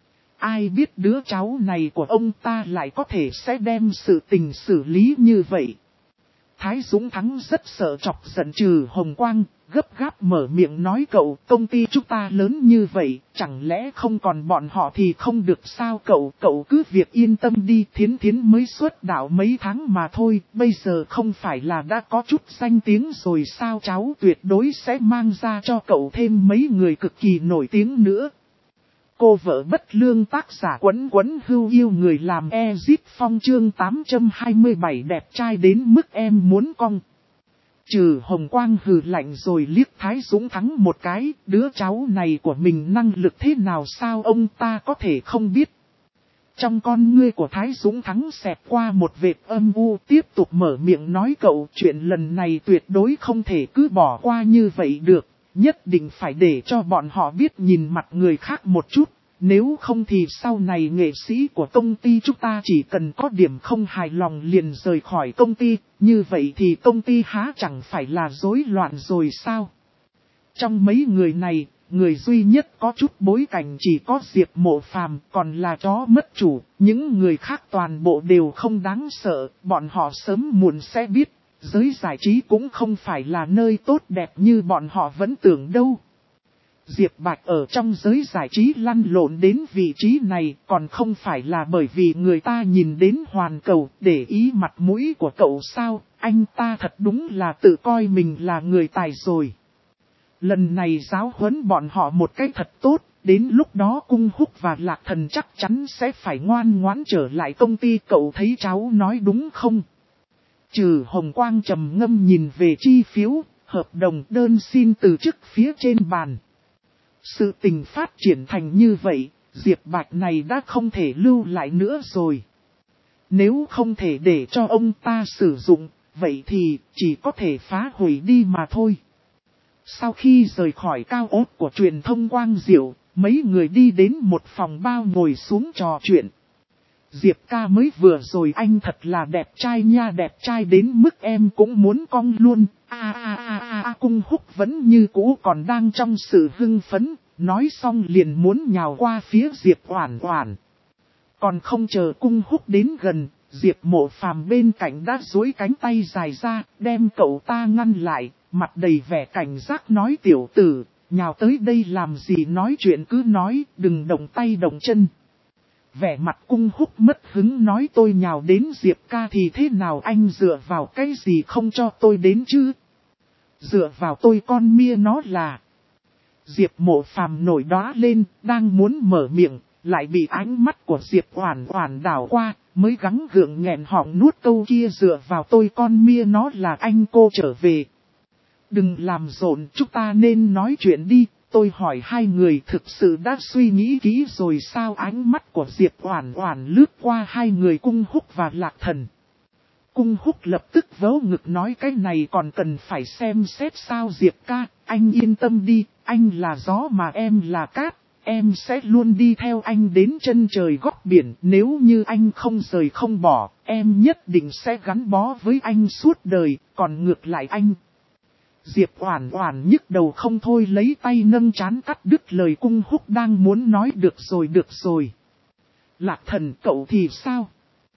Ai biết đứa cháu này của ông ta lại có thể sẽ đem sự tình xử lý như vậy. Thái Dũng Thắng rất sợ chọc giận Trừ Hồng Quang, gấp gáp mở miệng nói cậu, công ty chúng ta lớn như vậy, chẳng lẽ không còn bọn họ thì không được sao cậu cứ việc yên tâm đi. Thiến Thiến mới xuất đạo mấy tháng mà thôi, bây giờ không phải là đã có chút danh tiếng rồi sao, cháu tuyệt đối sẽ mang ra cho cậu thêm mấy người cực kỳ nổi tiếng nữa. Cô vợ bất lương tác giả Quấn Quấn Hưu yêu người làm Ezip Phong chương 827 đẹp trai đến mức em muốn cong. Trừ Hồng Quang hừ lạnh rồi liếc Thái Dũng Thắng một cái, đứa cháu này của mình năng lực thế nào sao ông ta có thể không biết. Trong con ngươi của Thái Dũng Thắng xẹt qua một vệt âm u, tiếp tục mở miệng nói cậu, chuyện lần này tuyệt đối không thể cứ bỏ qua như vậy được. Nhất định phải để cho bọn họ biết nhìn mặt người khác một chút, nếu không thì sau này nghệ sĩ của công ty chúng ta chỉ cần có điểm không hài lòng liền rời khỏi công ty, như vậy thì công ty há chẳng phải là rối loạn rồi sao? Trong mấy người này, người duy nhất có chút bối cảnh chỉ có Diệp Mộ Phàm, còn là chó mất chủ, những người khác toàn bộ đều không đáng sợ, bọn họ sớm muộn sẽ biết. Giới giải trí cũng không phải là nơi tốt đẹp như bọn họ vẫn tưởng đâu. Diệp Bạch ở trong giới giải trí lăn lộn đến vị trí này còn không phải là bởi vì người ta nhìn đến hoàn cầu để ý mặt mũi của cậu sao, anh ta thật đúng là tự coi mình là người tài rồi. Lần này giáo huấn bọn họ một cách thật tốt, đến lúc đó Cung Húc và Lạc Thần chắc chắn sẽ phải ngoan ngoãn trở lại công ty, cậu thấy cháu nói đúng không? Trừ Hồng Quang trầm ngâm nhìn về chi phiếu, hợp đồng đơn xin từ chức phía trên bàn. Sự tình phát triển thành như vậy, Diệp Bạch này đã không thể lưu lại nữa rồi. Nếu không thể để cho ông ta sử dụng, vậy thì chỉ có thể phá hủy đi mà thôi. Sau khi rời khỏi cao ốt của truyền thông Quang Diệu, mấy người đi đến một phòng bao ngồi xuống trò chuyện. Diệp ca mới vừa rồi anh thật là đẹp trai nha, đẹp trai đến mức em cũng muốn cong luôn. Cung Húc vẫn như cũ còn đang trong sự hưng phấn, nói xong liền muốn nhào qua phía Diệp Oản Oản. Còn không chờ Cung Húc đến gần, Diệp Mộ Phàm bên cạnh đã duỗi cánh tay dài ra, đem cậu ta ngăn lại, mặt đầy vẻ cảnh giác nói tiểu tử, nhào tới đây làm gì, nói chuyện cứ nói, đừng động tay động chân. Vẻ mặt Cung Húc mất hứng nói tôi nhào đến Diệp ca thì thế nào, anh dựa vào cái gì không cho tôi đến chứ? Dựa vào tôi con mia nó là. Diệp Mộ Phàm nổi đóa lên, đang muốn mở miệng, lại bị ánh mắt của Diệp Oản Oản đảo qua, mới gắng gượng nghẹn họng nuốt câu kia, dựa vào tôi con mia nó là anh cô trở về. Đừng làm rộn, chúng ta nên nói chuyện đi. Tôi hỏi hai người thực sự đã suy nghĩ kỹ rồi sao? Ánh mắt của Diệp Oản Oản lướt qua hai người Cung Húc và Lạc Thần. Cung Húc lập tức vớ ngực nói cái này còn cần phải xem xét sao? Diệp ca, anh yên tâm đi, anh là gió mà em là cát, em sẽ luôn đi theo anh đến chân trời góc biển. Nếu như anh không rời không bỏ, em nhất định sẽ gắn bó với anh suốt đời, còn ngược lại anh. Diệp Oản Oản nhức đầu không thôi, lấy tay nâng trán cắt đứt lời Cung Húc đang muốn nói. Được rồi. Lạc Thần cậu thì sao?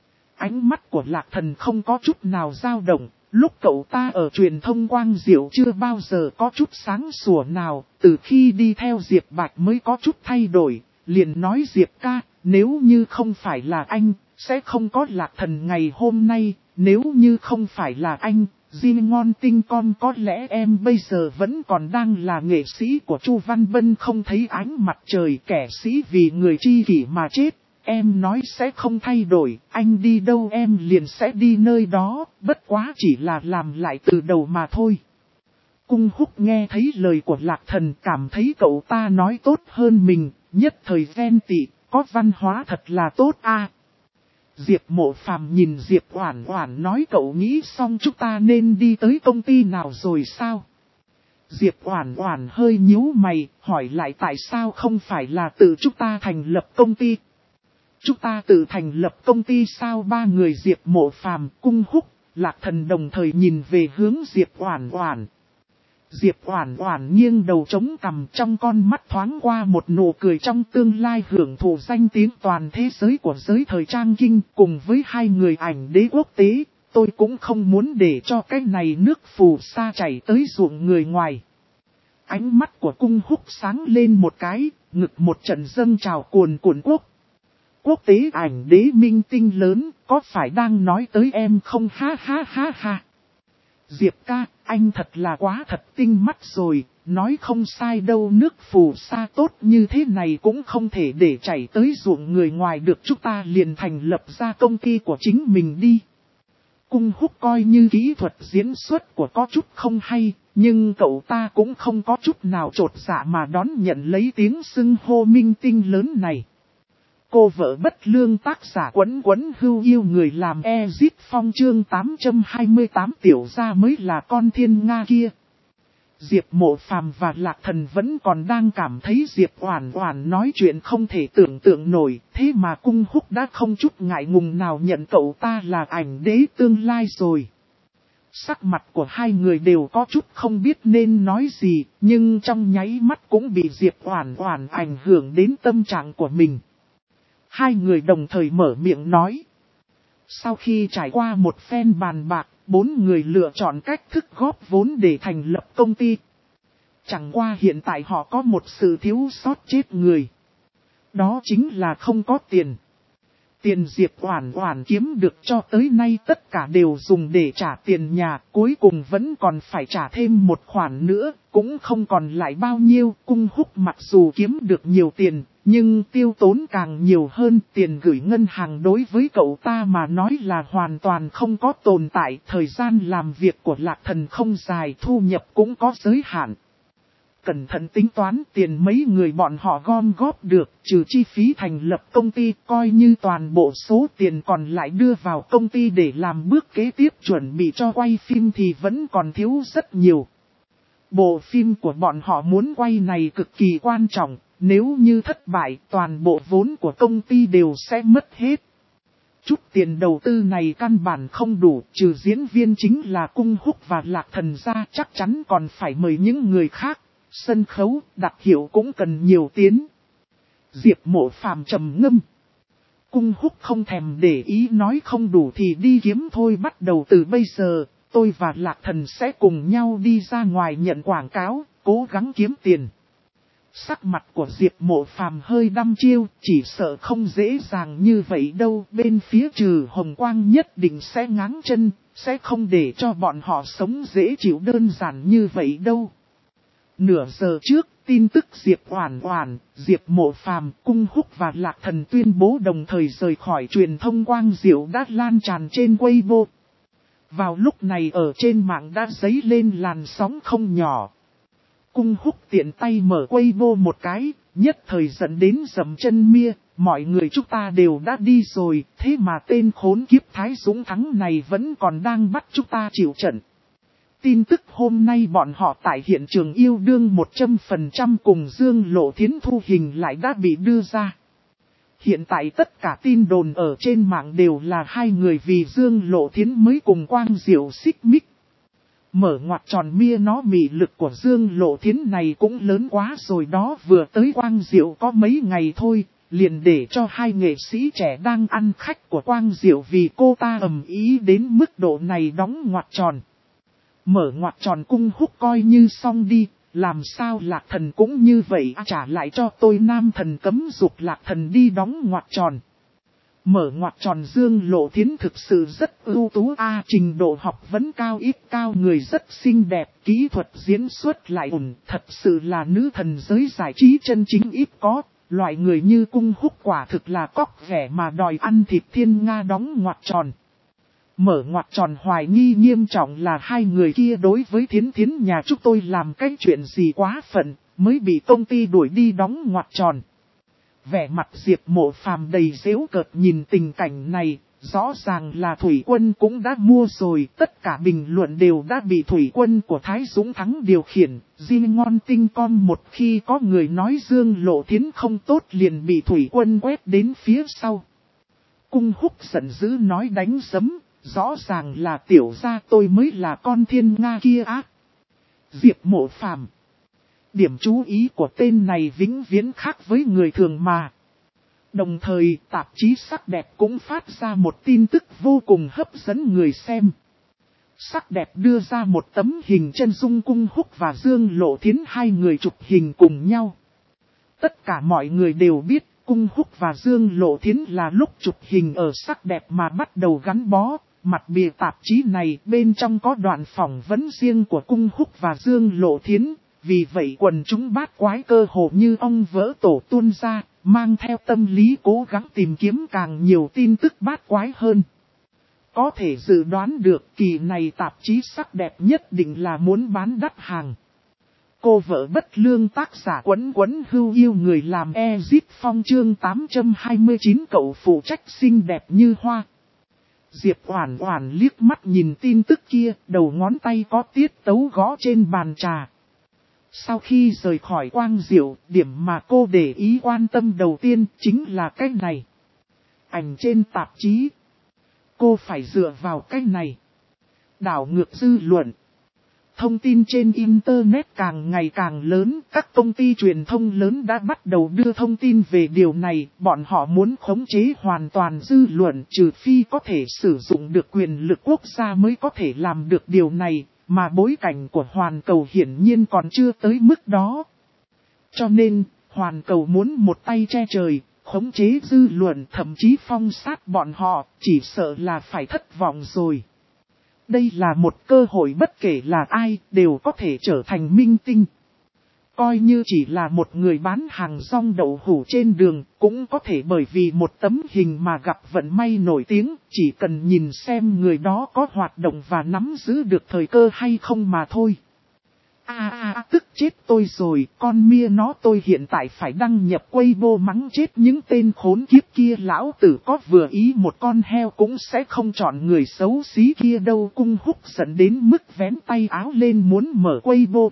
Ánh mắt của Lạc Thần không có chút nào dao động, lúc cậu ta ở truyền thông Quang Diệu chưa bao giờ có chút sáng sủa nào, từ khi đi theo Diệp Bạch mới có chút thay đổi, liền nói Diệp ca, nếu như không phải là anh, sẽ không có Lạc Thần ngày hôm nay, nếu như không phải là anh. Jin ngon tinh con có lẽ em bây giờ vẫn còn đang là nghệ sĩ của Chu Văn Bân, không thấy ánh mặt trời, kẻ sĩ vì người tri kỷ mà chết. Em nói sẽ không thay đổi, anh đi đâu em liền sẽ đi nơi đó, bất quá chỉ là làm lại từ đầu mà thôi. Cung Húc nghe thấy lời của Lạc Thần, cảm thấy cậu ta nói tốt hơn mình, nhất thời ghen tị, có văn hóa thật là tốt a. Diệp Mộ Phàm nhìn Diệp Oản Oản nói cậu nghĩ xong chúng ta nên đi tới công ty nào rồi sao? Diệp Oản Oản hơi nhíu mày, hỏi lại tại sao không phải là tự chúng ta thành lập công ty? Chúng ta tự thành lập công ty sao? Ba người Diệp Mộ Phàm, Cung Húc, Lạc Thần đồng thời nhìn về hướng Diệp Oản Oản. Diệp Oản Oản nghiêng đầu chống cằm, trong con mắt thoáng qua một nụ cười trong tương lai hưởng thụ danh tiếng toàn thế giới của giới thời trang kinh. Cùng với hai người ảnh đế quốc tế, tôi cũng không muốn để cho cái này nước phù sa chảy tới ruộng người ngoài. Ánh mắt của Cung Húc sáng lên một cái, ngực một trận dâng trào cuồn cuộn. Quốc tế ảnh đế minh tinh lớn, có phải đang nói tới em không? Ha ha ha ha. Diệp ca, anh thật là quá thật tinh mắt rồi, nói không sai đâu, nước phù sa tốt như thế này cũng không thể để chảy tới ruộng người ngoài được, chúng ta liền thành lập ra công ty của chính mình đi. Cung Húc coi như kỹ thuật diễn xuất của có chút không hay, nhưng cậu ta cũng không có chút nào chột dạ mà đón nhận lấy tiếng xưng hô minh tinh lớn này. Cô vợ bất lương tác giả Quấn Quấn Hưu yêu người làm Ezit Phong chương 828 tiểu gia mới là con thiên Nga kia. Diệp Mộ Phàm và Lạc Thần vẫn còn đang cảm thấy Diệp Oản Oản nói chuyện không thể tưởng tượng nổi, thế mà Cung Húc đã không chút ngại ngùng nào nhận cậu ta là ảnh đế tương lai rồi. Sắc mặt của hai người đều có chút không biết nên nói gì, nhưng trong nháy mắt cũng bị Diệp Oản Oản ảnh hưởng đến tâm trạng của mình. Hai người đồng thời mở miệng nói. Sau khi trải qua một phen bàn bạc, bốn người lựa chọn cách thức góp vốn để thành lập công ty. Chẳng qua hiện tại họ có một sự thiếu sót chết người. Đó chính là không có tiền. Tiền Diệp Oản Oản kiếm được cho tới nay tất cả đều dùng để trả tiền nhà, cuối cùng vẫn còn phải trả thêm một khoản nữa, cũng không còn lại bao nhiêu. Cung Húc mặc dù kiếm được nhiều tiền, nhưng tiêu tốn càng nhiều hơn. Tiền gửi ngân hàng đối với cậu ta mà nói là hoàn toàn không có tồn tại. Thời gian làm việc của Lạc Thần không dài, thu nhập cũng có giới hạn. Cẩn thận tính toán tiền mấy người bọn họ gom góp được, trừ chi phí thành lập công ty, coi như toàn bộ số tiền còn lại đưa vào công ty để làm bước kế tiếp chuẩn bị cho quay phim thì vẫn còn thiếu rất nhiều. Bộ phim của bọn họ muốn quay này cực kỳ quan trọng, nếu như thất bại toàn bộ vốn của công ty đều sẽ mất hết. Chút tiền đầu tư này căn bản không đủ, trừ diễn viên chính là Cung Húc và Lạc Thần ra, chắc chắn còn phải mời những người khác. Sân khấu, đặc hiệu cũng cần nhiều tiền. Diệp Mộ Phàm trầm ngâm. Cung Húc không thèm để ý, nói không đủ thì đi kiếm thôi. Bắt đầu từ bây giờ, tôi và Lạc Thần sẽ cùng nhau đi ra ngoài nhận quảng cáo, cố gắng kiếm tiền. Sắc mặt của Diệp Mộ Phàm hơi đăm chiêu, chỉ sợ không dễ dàng như vậy đâu. Bên phía Trừ Hồng Quang nhất định sẽ ngáng chân, sẽ không để cho bọn họ sống dễ chịu đơn giản như vậy đâu. Nửa giờ trước, tin tức Diệp Oản Oản, Diệp Mộ Phàm, Cung Húc và Lạc Thần tuyên bố đồng thời rời khỏi truyền thông quang diệu đã lan tràn trên Weibo. Vào lúc này ở trên mạng đã dấy lên làn sóng không nhỏ. Cung Húc tiện tay mở Weibo một cái, nhất thời dẫn đến dầm chân mia, mọi người chúng ta đều đã đi rồi, thế mà tên khốn kiếp Thái Dũng Thắng này vẫn còn đang bắt chúng ta chịu trận. Tin tức hôm nay bọn họ tại hiện trường yêu đương 100% cùng Dương Lộ Thiến thu hình lại đã bị đưa ra. Hiện tại tất cả tin đồn ở trên mạng đều là hai người vì Dương Lộ Thiến mới cùng Quang Diệu xích mích. Mở ngoặt tròn mia nó mị lực của Dương Lộ Thiến này cũng lớn quá rồi đó, vừa tới Quang Diệu có mấy ngày thôi, liền để cho hai nghệ sĩ trẻ đang ăn khách của Quang Diệu vì cô ta ầm ý đến mức độ này đóng ngoặt tròn. Mở ngoặt tròn Cung Húc coi như xong đi, làm sao Lạc Thần cũng như vậy trả lại cho tôi. Nam Thần cấm dục Lạc Thần đi đóng ngoặt tròn. Mở ngoặt tròn Dương Lộ Thiến thực sự rất ưu tú trình độ học vấn cao, ít cao, người rất xinh đẹp, kỹ thuật diễn xuất lại ổn, thật sự là nữ thần giới giải trí chân chính ít có. Loại người như Cung Húc quả thực là cóc ghẻ mà đòi ăn thịt thiên nga đóng ngoặt tròn. Mở ngoặt tròn hoài nghi nghiêm trọng là hai người kia đối với Thiến Thiến nhà chúng tôi làm cái chuyện gì quá phận, mới bị công ty đuổi đi đóng ngoặt tròn. Vẻ mặt Diệp Mộ Phàm đầy giễu cợt nhìn tình cảnh này, rõ ràng là Thủy Quân cũng đã mua rồi, tất cả bình luận đều đã bị Thủy Quân của Thái Dũng Thắng điều khiển, riêng Ngon Tinh Con một khi có người nói Dương Lộ Thiến không tốt liền bị Thủy Quân quét đến phía sau. Cung Húc giận dữ nói đánh sấm, rõ ràng là tiểu gia tôi mới là con thiên Nga kia á. Diệp Mộ Phàm. Điểm chú ý của tên này vĩnh viễn khác với người thường mà. Đồng thời, tạp chí Sắc Đẹp cũng phát ra một tin tức vô cùng hấp dẫn người xem. Sắc Đẹp đưa ra một tấm hình chân dung Cung Húc và Dương Lộ Thiến hai người chụp hình cùng nhau. Tất cả mọi người đều biết Cung Húc và Dương Lộ Thiến là lúc chụp hình ở Sắc Đẹp mà bắt đầu gắn bó. Mặt bìa tạp chí này bên trong có đoạn phỏng vấn riêng của Cung Húc và Dương Lộ Thiến. Vì vậy quần chúng bát quái cơ hồ như ong vỡ tổ tuôn ra, mang theo tâm lý cố gắng tìm kiếm càng nhiều tin tức bát quái hơn. Có thể dự đoán được kỳ này tạp chí Sắc Đẹp nhất định là muốn bán đắt hàng. Cô vợ bất lương tác giả Quấn Quấn Hưu yêu người làm Ezip Phong chương 829 cậu phụ trách xinh đẹp như hoa. Diệp Oản Oản liếc mắt nhìn tin tức kia, đầu ngón tay có tiết tấu gõ trên bàn trà. Sau khi rời khỏi Quang Diệu, điểm mà cô để ý quan tâm đầu tiên chính là cái này. Ảnh trên tạp chí. Cô phải dựa vào cái này. Đảo ngược dư luận. Thông tin trên Internet càng ngày càng lớn, các công ty truyền thông lớn đã bắt đầu đưa thông tin về điều này, bọn họ muốn khống chế hoàn toàn dư luận trừ phi có thể sử dụng được quyền lực quốc gia mới có thể làm được điều này, mà bối cảnh của Hoàn Cầu hiển nhiên còn chưa tới mức đó. Cho nên, Hoàn Cầu muốn một tay che trời, khống chế dư luận thậm chí phong sát bọn họ, chỉ sợ là phải thất vọng rồi. Đây là một cơ hội bất kể là ai đều có thể trở thành minh tinh. Coi như chỉ là một người bán hàng rong đậu hũ trên đường, cũng có thể bởi vì một tấm hình mà gặp vận may nổi tiếng, chỉ cần nhìn xem người đó có hoạt động và nắm giữ được thời cơ hay không mà thôi. Tức chết tôi rồi, con mia nó tôi hiện tại phải đăng nhập Weibo mắng chết những tên khốn kiếp kia, lão tử có vừa ý một con heo cũng sẽ không chọn người xấu xí kia đâu. Cung Húc giận đến mức vén tay áo lên muốn mở Weibo.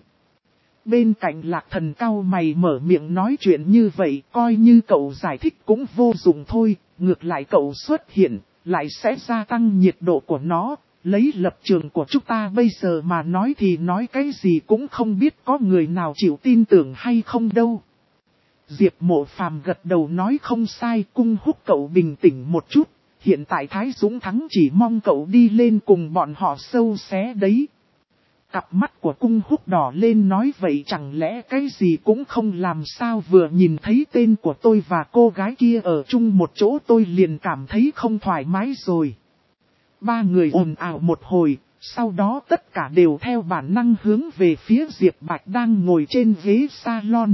Bên cạnh Lạc Thần cau mày mở miệng nói chuyện như vậy, coi như cậu giải thích cũng vô dụng thôi, ngược lại cậu xuất hiện, lại sẽ gia tăng nhiệt độ của nó. Lấy lập trường của chúng ta bây giờ mà nói thì nói cái gì cũng không biết có người nào chịu tin tưởng hay không đâu. Diệp Mộ Phàm gật đầu nói không sai. Cung Húc cậu bình tĩnh một chút, hiện tại Thái Dũng Thắng chỉ mong cậu đi lên cùng bọn họ sâu xé đấy. Cặp mắt của Cung Húc đỏ lên nói vậy chẳng lẽ cái gì cũng không làm sao, vừa nhìn thấy tên của tôi và cô gái kia ở chung một chỗ tôi liền cảm thấy không thoải mái rồi. Ba người ồn ào một hồi, sau đó tất cả đều theo bản năng hướng về phía Diệp Bạch đang ngồi trên ghế salon.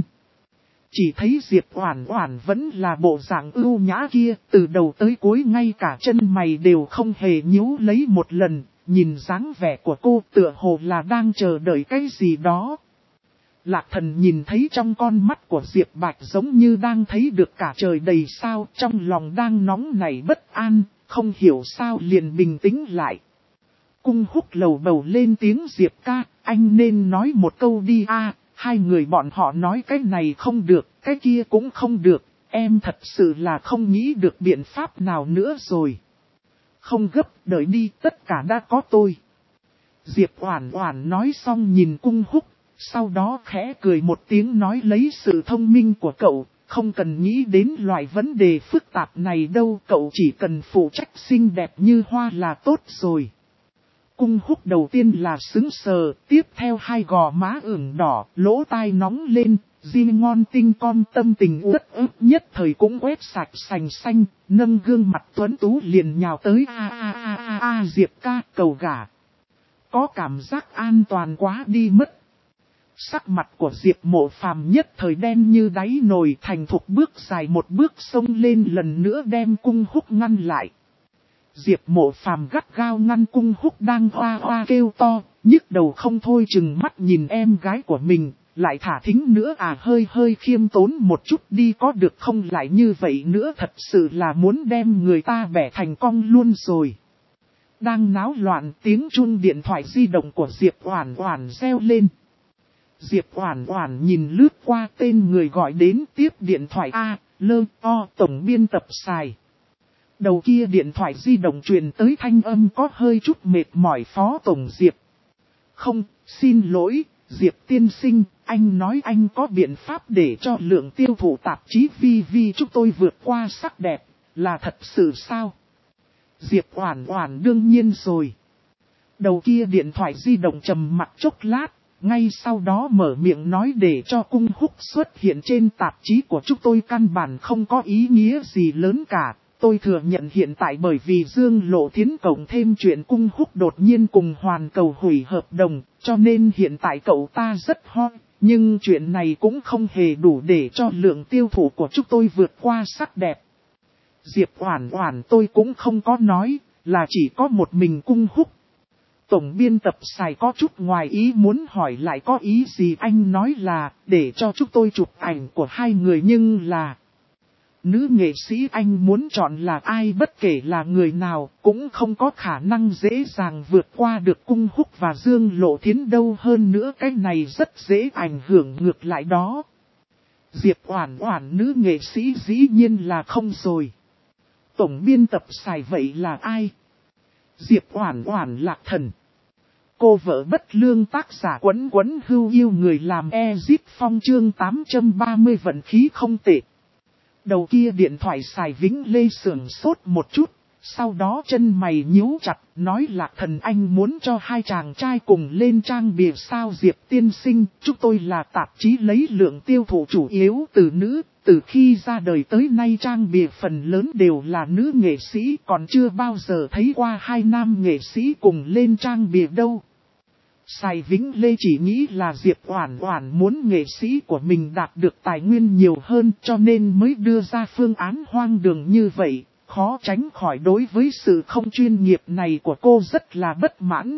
Chỉ thấy Diệp Oản Oản vẫn là bộ dạng ưu nhã kia, từ đầu tới cuối ngay cả chân mày đều không hề nhíu lấy một lần, nhìn dáng vẻ của cô tựa hồ là đang chờ đợi cái gì đó. Lạc Thần nhìn thấy trong con mắt của Diệp Bạch giống như đang thấy được cả trời đầy sao, trong lòng đang nóng nảy bất an, không hiểu sao liền bình tĩnh lại. Cung Húc lầu bầu lên tiếng Diệp ca, anh nên nói một câu đi a. Hai người bọn họ nói cái này không được, cái kia cũng không được, em thật sự là không nghĩ được biện pháp nào nữa rồi. Không gấp, đợi đi, tất cả đã có tôi. Diệp Oản Oản nói xong nhìn Cung Húc, sau đó khẽ cười một tiếng nói lấy sự thông minh của cậu, không cần nghĩ đến loại vấn đề phức tạp này đâu, cậu chỉ cần phụ trách xinh đẹp như hoa là tốt rồi. Cung Húc đầu tiên là sững sờ, tiếp theo hai gò má ửng đỏ, lỗ tai nóng lên, riêng Ngon Tinh Con tâm tình uất ức nhất thời cũng quét sạch sành xanh, nâng gương mặt tuấn tú liền nhào tới Diệp ca cầu gả. Có cảm giác an toàn quá đi mất. Sắc mặt của Diệp Mộ Phàm nhất thời đen như đáy nồi, thành thục bước dài một bước xông lên lần nữa đem Cung Húc ngăn lại. Diệp Mộ Phàm gắt gao ngăn Cung Húc đang oa oa kêu to, nhức đầu không thôi chừng mắt nhìn em gái của mình, lại thả thính nữa à, hơi khiêm tốn một chút đi có được không, lại như vậy nữa thật sự là muốn đem người ta bẻ thành cong luôn rồi. Đang náo loạn, tiếng chuông điện thoại di động của Diệp Oản Oản reo lên. Diệp Oản Oản nhìn lướt qua tên người gọi đến, tiếp điện thoại tổng biên tập Sài. Đầu kia điện thoại di động truyền tới thanh âm có hơi chút mệt mỏi, Phó Tổng Diệp. Không, xin lỗi, Diệp tiên sinh, anh nói anh có biện pháp để cho lượng tiêu thụ tạp chí VV chúng tôi vượt qua sắc đẹp, là thật sự sao? Diệp Oản Oản đương nhiên rồi. Đầu kia điện thoại di động trầm mặc chốc lát, ngay sau đó mở miệng nói để cho Cung Húc xuất hiện trên tạp chí của chúng tôi căn bản không có ý nghĩa gì lớn cả. Tôi thừa nhận hiện tại bởi vì Dương Lộ Thiến cộng thêm chuyện Cung Húc đột nhiên cùng Hoàn Cầu hủy hợp đồng, cho nên hiện tại cậu ta rất hot. Nhưng chuyện này cũng không hề đủ để cho lượng tiêu thụ của chúng tôi vượt qua sắc đẹp. Diệp Oản Oản, tôi cũng không có nói, là chỉ có một mình Cung Húc. Tổng biên tập Sài có chút ngoài ý muốn hỏi lại có ý gì, anh nói là để cho chúng tôi chụp ảnh của hai người, nhưng là nữ nghệ sĩ anh muốn chọn là ai, bất kể là người nào cũng không có khả năng dễ dàng vượt qua được Cung Húc và Dương Lộ Thiến đâu, hơn nữa cái này rất dễ ảnh hưởng ngược lại đó. Diệp Oản Oản, nữ nghệ sĩ dĩ nhiên là không rồi. Tổng biên tập Sài vậy là ai? Diệp Oản Oản, Lạc Thần. Cô vợ bất lương, tác giả Quấn Quấn Hưu yêu người làm Ezip Phong, chương 830 vận khí không tệ. Đầu kia điện thoại Sài Vĩnh Lê sửng sốt một chút, sau đó chân mày nhíu chặt, nói Lạc Thần, anh muốn cho hai chàng trai cùng lên trang bìa sao? Diệp tiên sinh, chúng tôi là tạp chí lấy lượng tiêu thụ chủ yếu từ nữ, từ khi ra đời tới nay trang bìa phần lớn đều là nữ nghệ sĩ, còn chưa bao giờ thấy qua hai nam nghệ sĩ cùng lên trang bìa đâu. Sài Vĩnh Lê chỉ nghĩ là Diệp Oản Oản muốn nghệ sĩ của mình đạt được tài nguyên nhiều hơn, cho nên mới đưa ra phương án hoang đường như vậy, khó tránh khỏi đối với sự không chuyên nghiệp này của cô rất là bất mãn.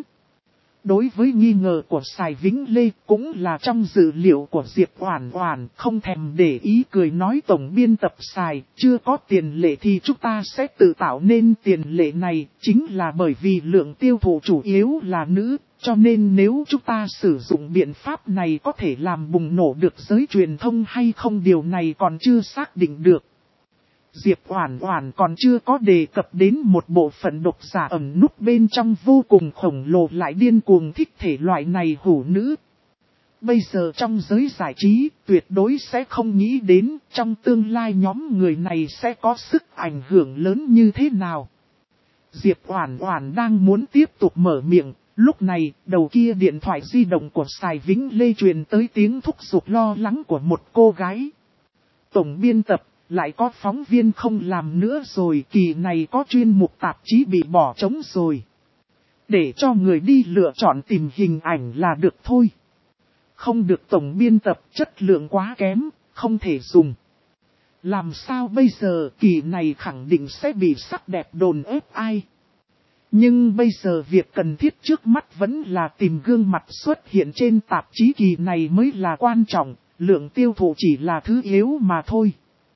Đối với nghi ngờ của Sài Vĩnh Lê cũng là trong dữ liệu của Diệp Oản Oản, không thèm để ý cười nói tổng biên tập Sài, chưa có tiền lệ thì chúng ta sẽ tự tạo nên tiền lệ này, chính là bởi vì lượng tiêu thụ chủ yếu là nữ, cho nên nếu chúng ta sử dụng biện pháp này có thể làm bùng nổ được giới truyền thông hay không, điều này còn chưa xác định được. Diệp Oản Oản còn chưa có đề cập đến một bộ phận độc giả ẩn núp bên trong vô cùng khổng lồ lại điên cuồng thích thể loại này hủ nữ. Bây giờ trong giới giải trí tuyệt đối sẽ không nghĩ đến trong tương lai nhóm người này sẽ có sức ảnh hưởng lớn như thế nào. Diệp Oản Oản đang muốn tiếp tục mở miệng, lúc này đầu kia điện thoại di động của Sài Vĩnh Lê truyền tới tiếng thúc giục lo lắng của một cô gái. Tổng biên tập, lại có phóng viên không làm nữa rồi, kỳ này có chuyên mục tạp chí bị bỏ trống rồi. Để cho người đi lựa chọn tìm hình ảnh là được thôi. Không được tổng biên tập, chất lượng quá kém, không thể dùng. Làm sao bây giờ, kỳ này khẳng định sẽ bị sắc đẹp đồn ép ai. Nhưng bây giờ việc cần thiết trước mắt vẫn là tìm gương mặt xuất hiện trên tạp chí, kỳ này mới là quan trọng, lượng tiêu thụ chỉ là thứ yếu mà thôi.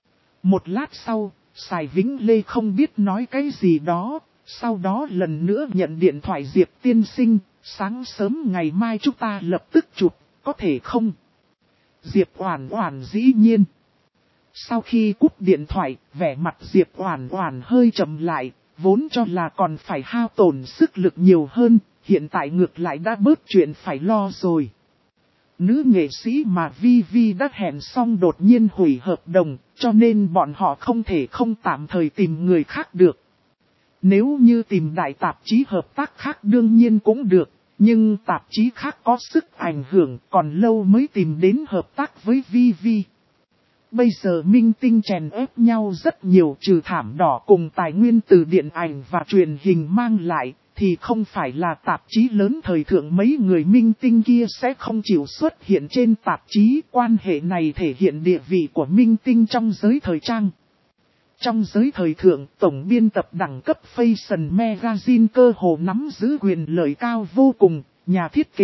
Một lát sau, Sài Vĩnh Lê không biết nói cái gì đó, sau đó lần nữa nhận điện thoại. Diệp tiên sinh, sáng sớm ngày mai chúng ta lập tức chụp, có thể không? Diệp Oản Oản dĩ nhiên. Sau khi cúp điện thoại, vẻ mặt Diệp Oản Oản hơi trầm lại, vốn cho là còn phải hao tổn sức lực nhiều hơn, hiện tại ngược lại đã bớt chuyện phải lo rồi. Nữ nghệ sĩ mà VV đã hẹn xong đột nhiên hủy hợp đồng, cho nên bọn họ không thể không tạm thời tìm người khác được. Nếu như tìm đại tạp chí hợp tác khác đương nhiên cũng được, nhưng tạp chí khác có sức ảnh hưởng còn lâu mới tìm đến hợp tác với VV. Bây giờ minh tinh chèn ép nhau rất nhiều, trừ thảm đỏ cùng tài nguyên từ điện ảnh và truyền hình mang lại, thì không phải là tạp chí lớn thời thượng mấy người minh tinh kia sẽ không chịu xuất hiện trên tạp chí. Quan hệ này thể hiện địa vị của minh tinh trong giới thời trang. Trong giới thời thượng, tổng biên tập đẳng cấp Fashion Magazine cơ hồ nắm giữ quyền lợi cao vô cùng, nhà thiết kế,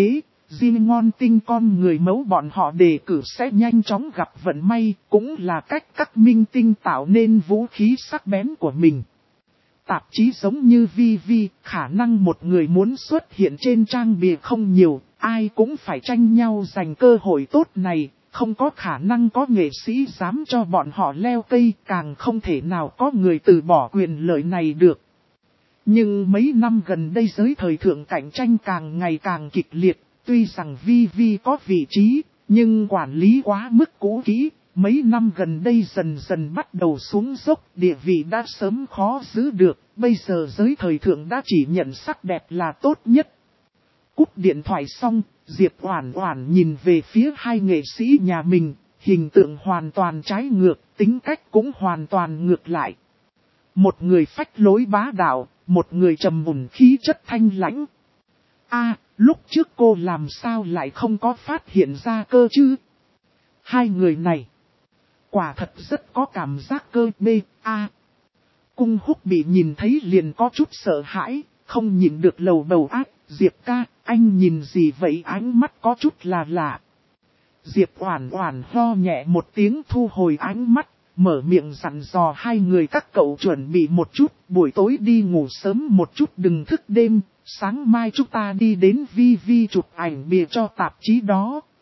riêng ngon tinh con người mẫu bọn họ đề cử sẽ nhanh chóng gặp vận may, cũng là cách các minh tinh tạo nên vũ khí sắc bén của mình. Tạp chí giống như VV, khả năng một người muốn xuất hiện trên trang bìa không nhiều, ai cũng phải tranh nhau giành cơ hội tốt này, không có khả năng có nghệ sĩ dám cho bọn họ leo cây, càng không thể nào có người từ bỏ quyền lợi này được. Nhưng mấy năm gần đây giới thời thượng cạnh tranh càng ngày càng kịch liệt, tuy rằng VV có vị trí, nhưng quản lý quá mức cũ kỹ, mấy năm gần đây dần dần bắt đầu xuống dốc, địa vị đã sớm khó giữ được, bây giờ giới thời thượng đã chỉ nhận sắc đẹp là tốt nhất. Cúp điện thoại xong, Diệp Oản Oản nhìn về phía hai nghệ sĩ nhà mình, hình tượng hoàn toàn trái ngược, tính cách cũng hoàn toàn ngược lại. Một người phách lối bá đạo, một người trầm mùn khí chất thanh lãnh. Lúc trước cô làm sao lại không có phát hiện ra cơ chứ? Hai người này, quả thật rất có cảm giác cơ B.A. Cung Húc bị nhìn thấy liền có chút sợ hãi, không nhìn được lầu bầu ác. Diệp ca, anh nhìn gì vậy, ánh mắt có chút là lạ. Diệp Oản Oản ho nhẹ một tiếng thu hồi ánh mắt, mở miệng dặn dò hai người các cậu chuẩn bị một chút, buổi tối đi ngủ sớm một chút đừng thức đêm, sáng mai chúng ta đi đến VV chụp ảnh bìa cho tạp chí đó.